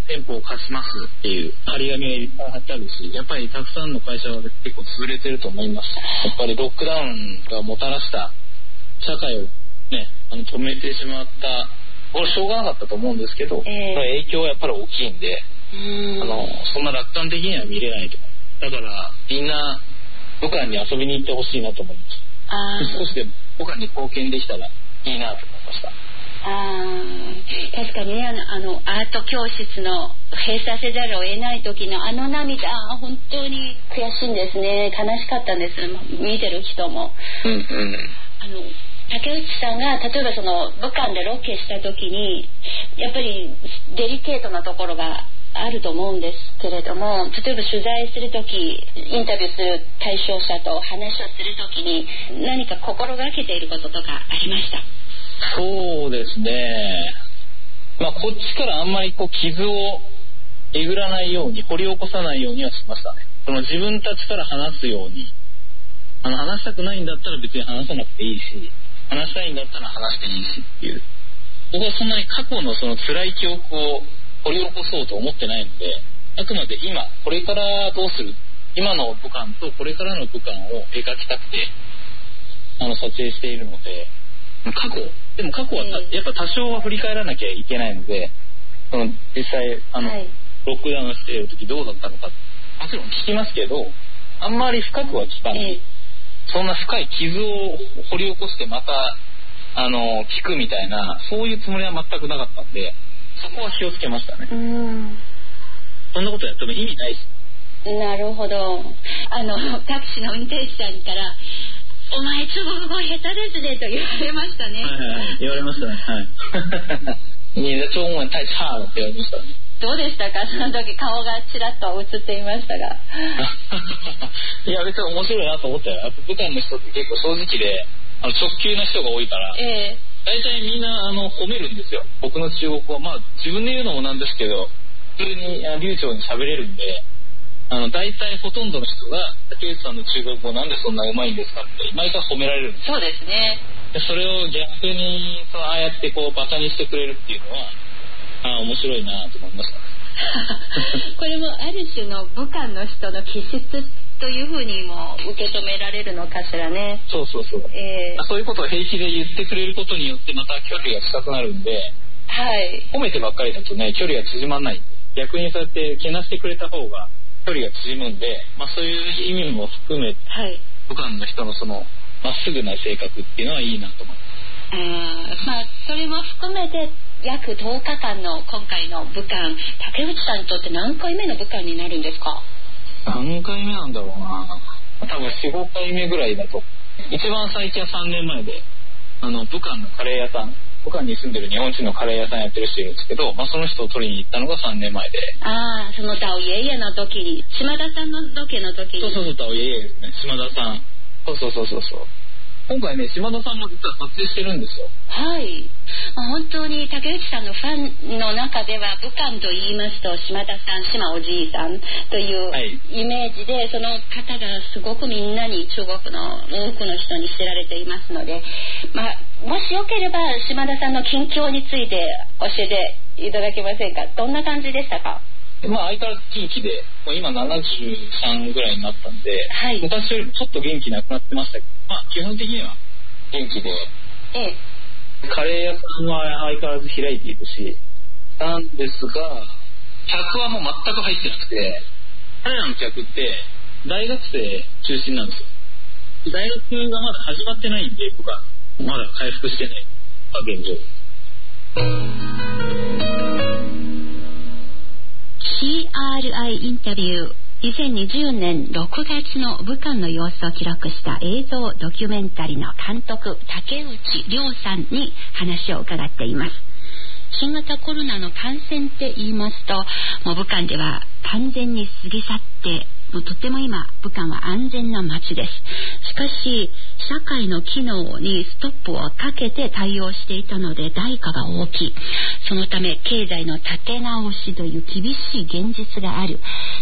Speaker 7: 店舗を貸しますっていう張り紙がいっぱい貼ってあるし、やっぱりたくさんの会社は結構潰れてると思います。やっぱりロックダウンがもたらした社会をね、あの止めてしまった、これしょうがなかったと思うんですけど、えー、影響はやっぱり大きいんで、うん、あのそんな楽観的には見れないと思う。だからみんな武漢に遊びに行ってほしいなと思います。あ少しでも武漢に貢献できたらいいなと思いました。
Speaker 6: あ確かにね、あの、あのアート教室の閉鎖せざるを得ない時のあの涙、本当に悔しいんですね。悲しかったんです、見てる人も。うんうん、あの竹内さんが例えばその武漢でロケした時にやっぱりデリケートなところがあると思うんですけれども、例えば取材する時、インタビューする対象者と話をする時に何か心がけていることとかありました？
Speaker 7: そうですね、まあ、こっちからあんまりこう傷をえぐらないように掘り起こさないようにはしましたね。その自分たちから話すように、あの話したくないんだったら別に話さなくていいし、話したいんだったら話していいしっていう、僕はそんなに過去のその辛い記憶を掘り起こそうと思ってないので、あくまで今これからどうする、今の武漢とこれからの武漢を描きたくてあの撮影しているので、過去でも過去はやっぱ多少は振り返らなきゃいけないので、その実際あの、はい、ロックダウンしている時どうだったのかもちろん聞きますけど、あんまり深くは聞かない、えー、そんな深い傷を掘り起こしてまたあの聞くみたいな、そういうつもりは全くなかったんで、そこは気をつけましたね。うん、そんなことやっても意味ないし。
Speaker 6: なるほど。あのタクシーの運転手さんからお前中国語下手ですねと言われましたね。
Speaker 7: はいはい、言われましたね。はい。你的中文太差了って言われましたね。
Speaker 6: どうでしたか、その時顔がちらっと映っていましたが。
Speaker 7: いや別に面白いなと思ったよ。やっぱ武漢の人って結構正直で、あの直球な人が多いから。えー大体みんなあの褒めるんですよ。僕の中国語はまあ自分で言うのもなんですけど、普通に流暢に喋れるんで、あの大体ほとんどの人が竹内さんの中国語なんでそんな上手いんですかって毎回褒められるんです。
Speaker 6: そうですね。
Speaker 7: でそれを逆にそのああやってこうバカにしてくれるっていうのはあ面白いなと思いました。
Speaker 6: これもある種の武漢の人の気質というふうにも受け止められるのかしらね。
Speaker 7: そうそうそう、えー、そういうことを平気で言ってくれることによってまた距離が近くなるんで、はい、褒めてばっかりだとね距離が縮まんない。逆にそうやってけなしてくれた方が距離が縮むんで、まあ、そういう意味も含めて、はい、武漢の人のそのまっすぐな性格っていうのはいいなと思います。
Speaker 6: あまあそれも含めて約とおかかんの今回の武漢、竹内さんにとって何回目の武漢になるんですか？
Speaker 7: 何回目なんだろうな、多分 よん,ご 回目ぐらいだと。一番最近はさんねんまえで、あの武漢のカレー屋さん、武漢に住んでる日本人のカレー屋さんやってる人いるんですけど、まあ、その人を取りに行ったのがさんねんまえで。
Speaker 6: ああ、そのタオ爺爺の時に、島田さんのロケの時に。
Speaker 7: そうそうそう、タオ爺爺ですね、島田さん。そうそうそうそうそう。今回ね、島田さんも実は撮影してるんですよ。
Speaker 6: はい。本当に竹内さんのファンの中では武漢と言いますと島田さん、島おじいさんというイメージで、はい、その方がすごくみんなに中国の多くの人に知られていますので、まあ、もしよければ島田さんの近況について教えていただけませんか？どんな感じでしたか？
Speaker 7: まあ、相変わらず元気で、もう今ななじゅうさんぐらいになったんで、はい、昔よりもちょっと元気なくなってましたけど、まあ、基本的には元気で、ええ、カレー屋さんは相変わらず開いているし、なんですが、客はもう全く入ってなくて、彼らの客って大学生中心なんですよ。大学がまだ始まってないんで、僕はまだ回復してないが現状。
Speaker 6: シーアールアイ インタビュー、にせんにじゅうねんろくがつの武漢の様子を記録した映像ドキュメンタリーの監督竹内涼さんに話を伺っています。新型コロナの感染って言いますと、もう武漢では完全に過ぎ去ってもうとても今武漢は安全な街です。しかし社会の機能にストップをかけて対応していたので代価が大きい。そのため経済の立て直しという厳しい現実がある。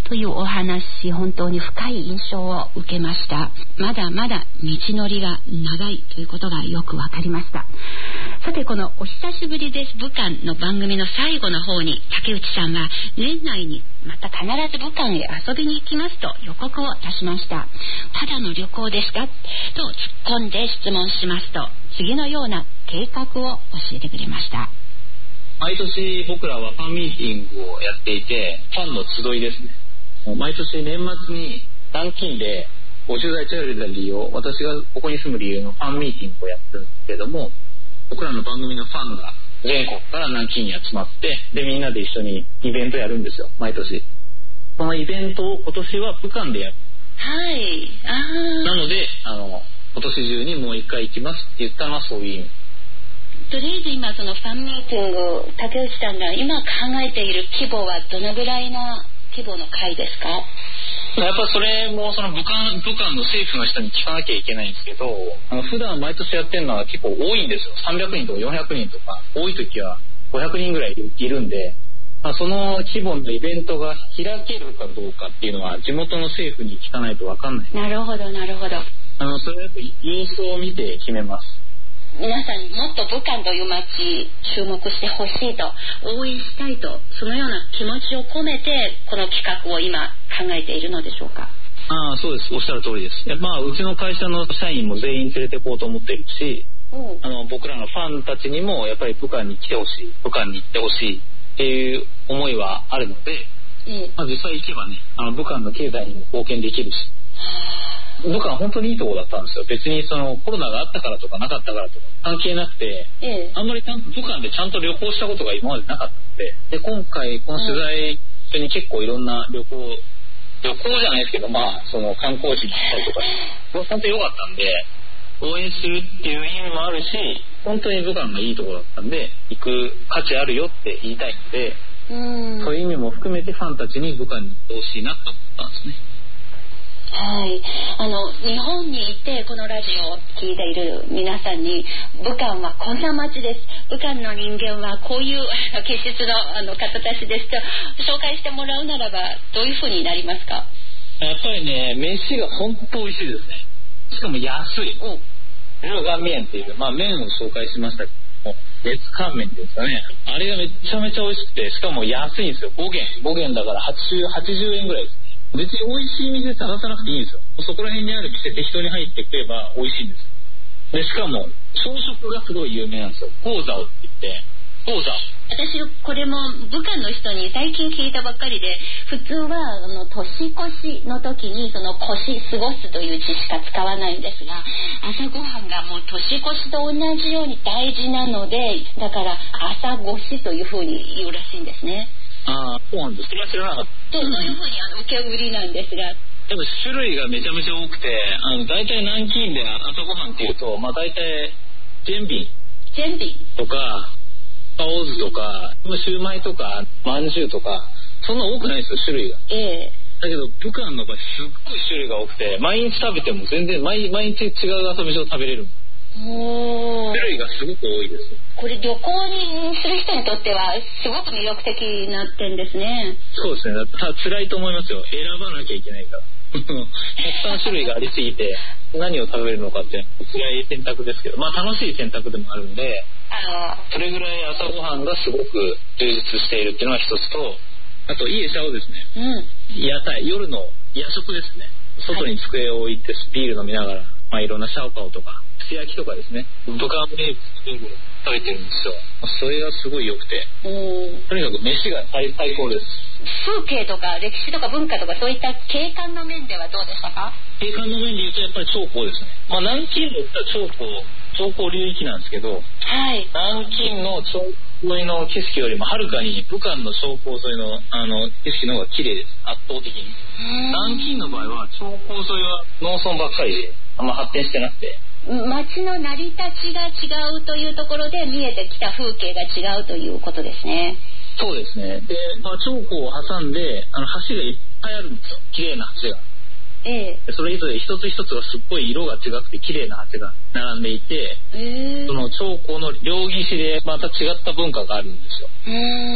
Speaker 6: というお話、本当に深い印象を受けました。まだまだ道のりが長いということがよくわかりました。さて、このお久しぶりです武漢の番組の最後の方に、竹内さんは年内にまた必ず武漢へ遊びに行きますと予告を出しました。ただの旅行ですかと突っ込んで質問しますと、次のような計画を教えてくれました。
Speaker 7: 毎年僕らはファンミーティングをやっていて、ファンの集いですね。毎年年末に南京でごじゅう代チャイルドリーを、私がここに住む理由のファンミーティングをやってるんですけども、僕らの番組のファンが全国から南京に集まって、でみんなで一緒にイベントやるんですよ、毎年。そのイベントを今年は武漢でやる。
Speaker 6: はい。あ
Speaker 7: なのであの今年中にもう一回行きますって言ったのはそういう意味。
Speaker 6: とりあえず今そのファンミーティング、竹内さんが今考えている規模はどのぐらいの規模の会ですか？
Speaker 7: やっぱそれもその武漢、武漢の政府の人に聞かなきゃいけないんですけど、あの普段毎年やってるのは結構多いんですよ。さんびゃくにんとかよんひゃくにんとか、多い時はごひゃくにんぐらいいるんで、まあ、その規模のイベントが開けるかどうかっていうのは地元の政府に聞かないと分かんない。
Speaker 6: なるほどなるほど。
Speaker 7: あのそれはやっぱ様子を見て決めます。
Speaker 6: 皆さんもっと武漢という街注目してほしいと、応援したいと、そのような気持ちを込めてこの企画を今考えているのでしょうか？
Speaker 7: ああ、そうです。おっしゃる通りです。まあ、うちの会社の社員も全員連れて行こうと思っているし、あの僕らのファンたちにもやっぱり武漢に来てほしい、武漢に行ってほしいっていう思いはあるので、まあ、実際行けばね、あの武漢の経済にも貢献できるし、武漢本当にいいところだったんですよ。別にそのコロナがあったからとかなかったからとか関係なくて、ええ、あんまりちゃんと武漢でちゃんと旅行したことが今までなかったので、で今回この取材中に結構いろんな旅行旅行じゃないですけど、まあその観光地に行ったりとか本当に良かったんで、応援するっていう意味もあるし、本当に武漢がいいところだったんで行く価値あるよって言いたいので、うん、そういう意味も含めてファンたちに武漢に行ってほしいなと思ったんですね。
Speaker 6: はい、あの日本にいてこのラジオを聞いている皆さんに、武漢はこんな街です、武漢の人間はこういう気質 の, あの方たちですと紹介してもらうならばどういう風になりますか？
Speaker 7: やっぱりね、飯が本当美味しいですね。しかも安い。熱乾麺っていう、まあ、麺を紹介しましたけども、熱乾麺ですかね、あれがめちゃめちゃ美味しくて、しかも安いんですよ。ごげんごげんだからはちじゅう、はちじゅうえんぐらいです。別に美味しい店探さなくていいんですよ。そこら辺にある店適当に入ってくれば美味しいんです。でしかも朝食がすごい有名なんですよ。コウザオって言って、コウザオ、
Speaker 6: 私これも武漢の人に最近聞いたばっかりで、普通はあの年越しの時にその越し過ごすという字しか使わないんですが、朝ごはんがもう年越しと同じように大事なので、だから朝越しというふうに言うらしいんですね。
Speaker 7: ああ、そうなんです。それは知らなかった。
Speaker 6: そういうふうにあの受け売りなんですが、
Speaker 7: でも種類がめちゃめちゃ多くて、あの大体南京で朝ごはんっていうと、まあ大体ジェンビン
Speaker 6: ジェンビン
Speaker 7: とかパオズとかシューマイとかまんじゅうとか、そんな多くないですよ、種類が。ええ。だけど武漢の場合すっごい種類が多くて、毎日食べても全然 毎, 毎日違う朝飯を食べれる。
Speaker 6: お
Speaker 7: 種類がすごく多いです。
Speaker 6: これ旅行にする人にとってはすごく魅力的な点ですね。
Speaker 7: そうですね。だって辛いと思いますよ。選ばなきゃいけないからたくさん種類がありすぎて何を食べるのかって辛い選択ですけど、まあ楽しい選択でもあるんで、あそれぐらい朝ごはんがすごく充実しているっていうのが一つと、あといいシャオですね、うん、屋台、夜の夜食ですね。外に机を置いてビール飲みながら、まあ、いろんなシャオパオとかすき焼きとかですね、武漢名物ビールを食べてるんですよ。それがすごい良くて、とにかく飯が 最, 最高です。
Speaker 6: 風景とか歴史とか文化とかそういった景観の面ではどうでしたか？
Speaker 7: 景観の面で言うとやっぱり長江ですね。まあ南京で言ったら長江長江流域なんですけど、はい、南京の長江沿いの景色よりもはるかに武漢の長江沿いのあの景色の方が綺麗です。圧倒的に。南京の場合は長江沿いは農村ばっかりであんま発展してなくて、
Speaker 6: 街の成り立ちが違うというところで見えてきた風景が違うということですね。
Speaker 7: そうですね。で、まあ、長江を挟んであの橋がいっぱいあるんですよ。綺麗な橋が。ええ、それぞれ一つ一つがすっごい色が違くて綺麗な橋が並んでいて、えー、その長江の両岸でまた違った文化があるんですよ。うーん、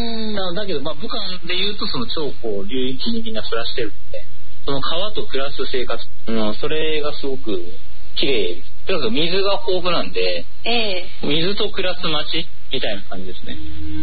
Speaker 7: あだけど、まあ、武漢でいうとその長江流域にみんな暮らしてるんで、その川と暮らす生活、うん、それがすごく綺麗。とにかく水が豊富なんで、えー、水と暮らす街みたいな感じですね。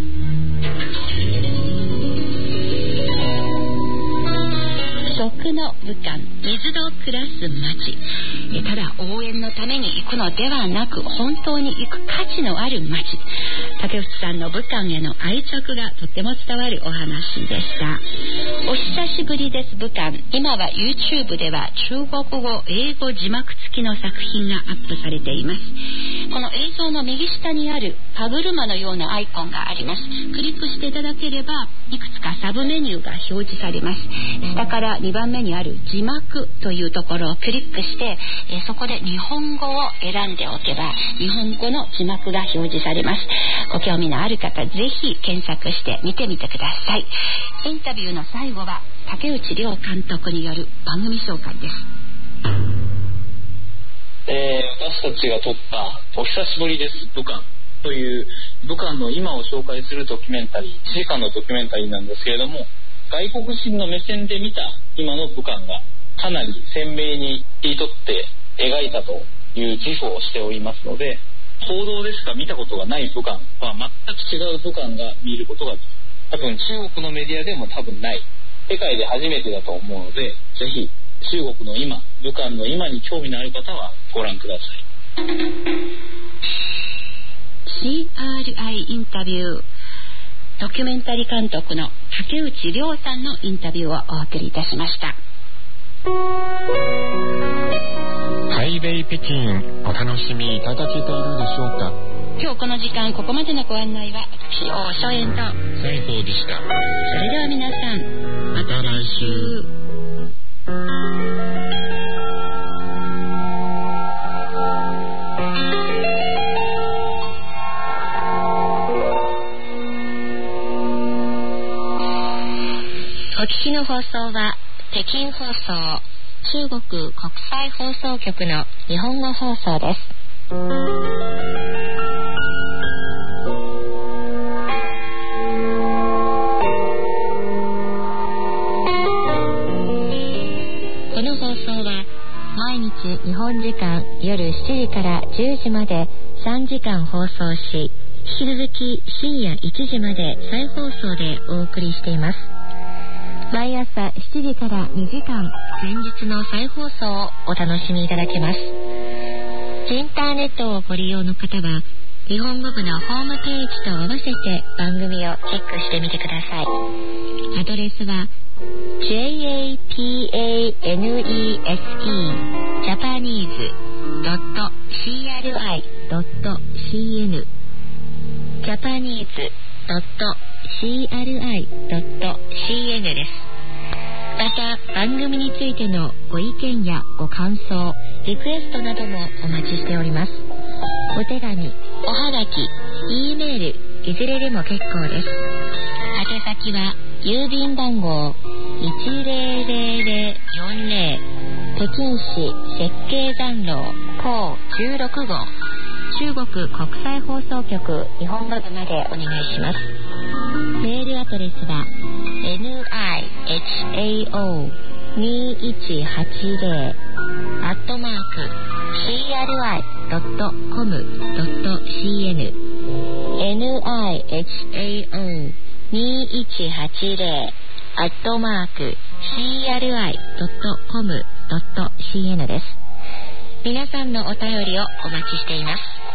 Speaker 6: 食の武漢、水と暮らす街。ただ応援のために行くのではなく、本当に行く価値のある街。竹内さんの武漢への愛着がとても伝わるお話でした。お久しぶりです、武漢。今は YouTube では中国語、英語字幕付きの作品がアップされています。この映像の右下にある歯車のようなアイコンがあります。クリックしていただければいくつかサブメニューが表示されます。下からにばんめにある字幕というところをクリックして、えそこで日本語を選んでおけば日本語の字幕が表示されます。ご興味のある方、ぜひ検索して見てみてください。インタビューの最後は竹内涼監督による番組紹介です。
Speaker 7: えー、私たちが撮ったお久しぶりです武漢という武漢の今を紹介するドキュメンタリー、いちじかんのドキュメンタリーなんですけれども、外国人の目線で見た今の武漢がかなり鮮明に切り取って描いたという自負をしておりますので、報道でしか見たことがない武漢は全く違う武漢が見ることができる。多分中国のメディアでも多分ない、世界で初めてだと思うので、ぜひ中国の今、武漢の今に興味のある方はご覧ください。
Speaker 6: シーアールアイ インタビュー、ドキュメンタリー監督の竹内涼さんのインタビューをお送りいたしました。
Speaker 5: 台北北京、お楽しみいただけているでしょうか。
Speaker 6: 今日この時間、ここまでのご案内は私大正円と
Speaker 5: 西宝でした。
Speaker 6: それでは皆さん、また来週。お聞きの放送は北京放送、中国国際放送局の日本語放送です。この放送は毎日日本時間夜しちじからじゅうじまでさんじかん放送し、引き続き深夜いちじまで再放送でお送りしています。毎朝しちじからにじかん前日の再放送をお楽しみいただけます。インターネットをご利用の方は日本語部のホームページと合わせて番組をチェックしてみてください。アドレスは ジェイエーピーエーエヌイーエスイー ジャパニーズ ドット シーアールアイ ドット シーエヌ ジャパニーズ ドット シーアールアイ ドット シーエヌ です。また番組についてのご意見やご感想、リクエストなどもお待ちしております。お手紙、おはがき、Eメール、いずれでも結構です。宛先は郵便番号いちぜろぜろよんぜろ、北京市設計残廊こうじゅうろくごう、中国国際放送局日本語部までお願いします。メールアドレスは エヌアイエイチエーオーにいちはちぜろ アットマーク シーアールアイ ドット コム ドット シーエヌ エヌアイエイチエーオーにいちはちぜろ アットマーク シーアールアイ ドット コム ドット シーエヌ です。皆さんのお便りをお待ちしています。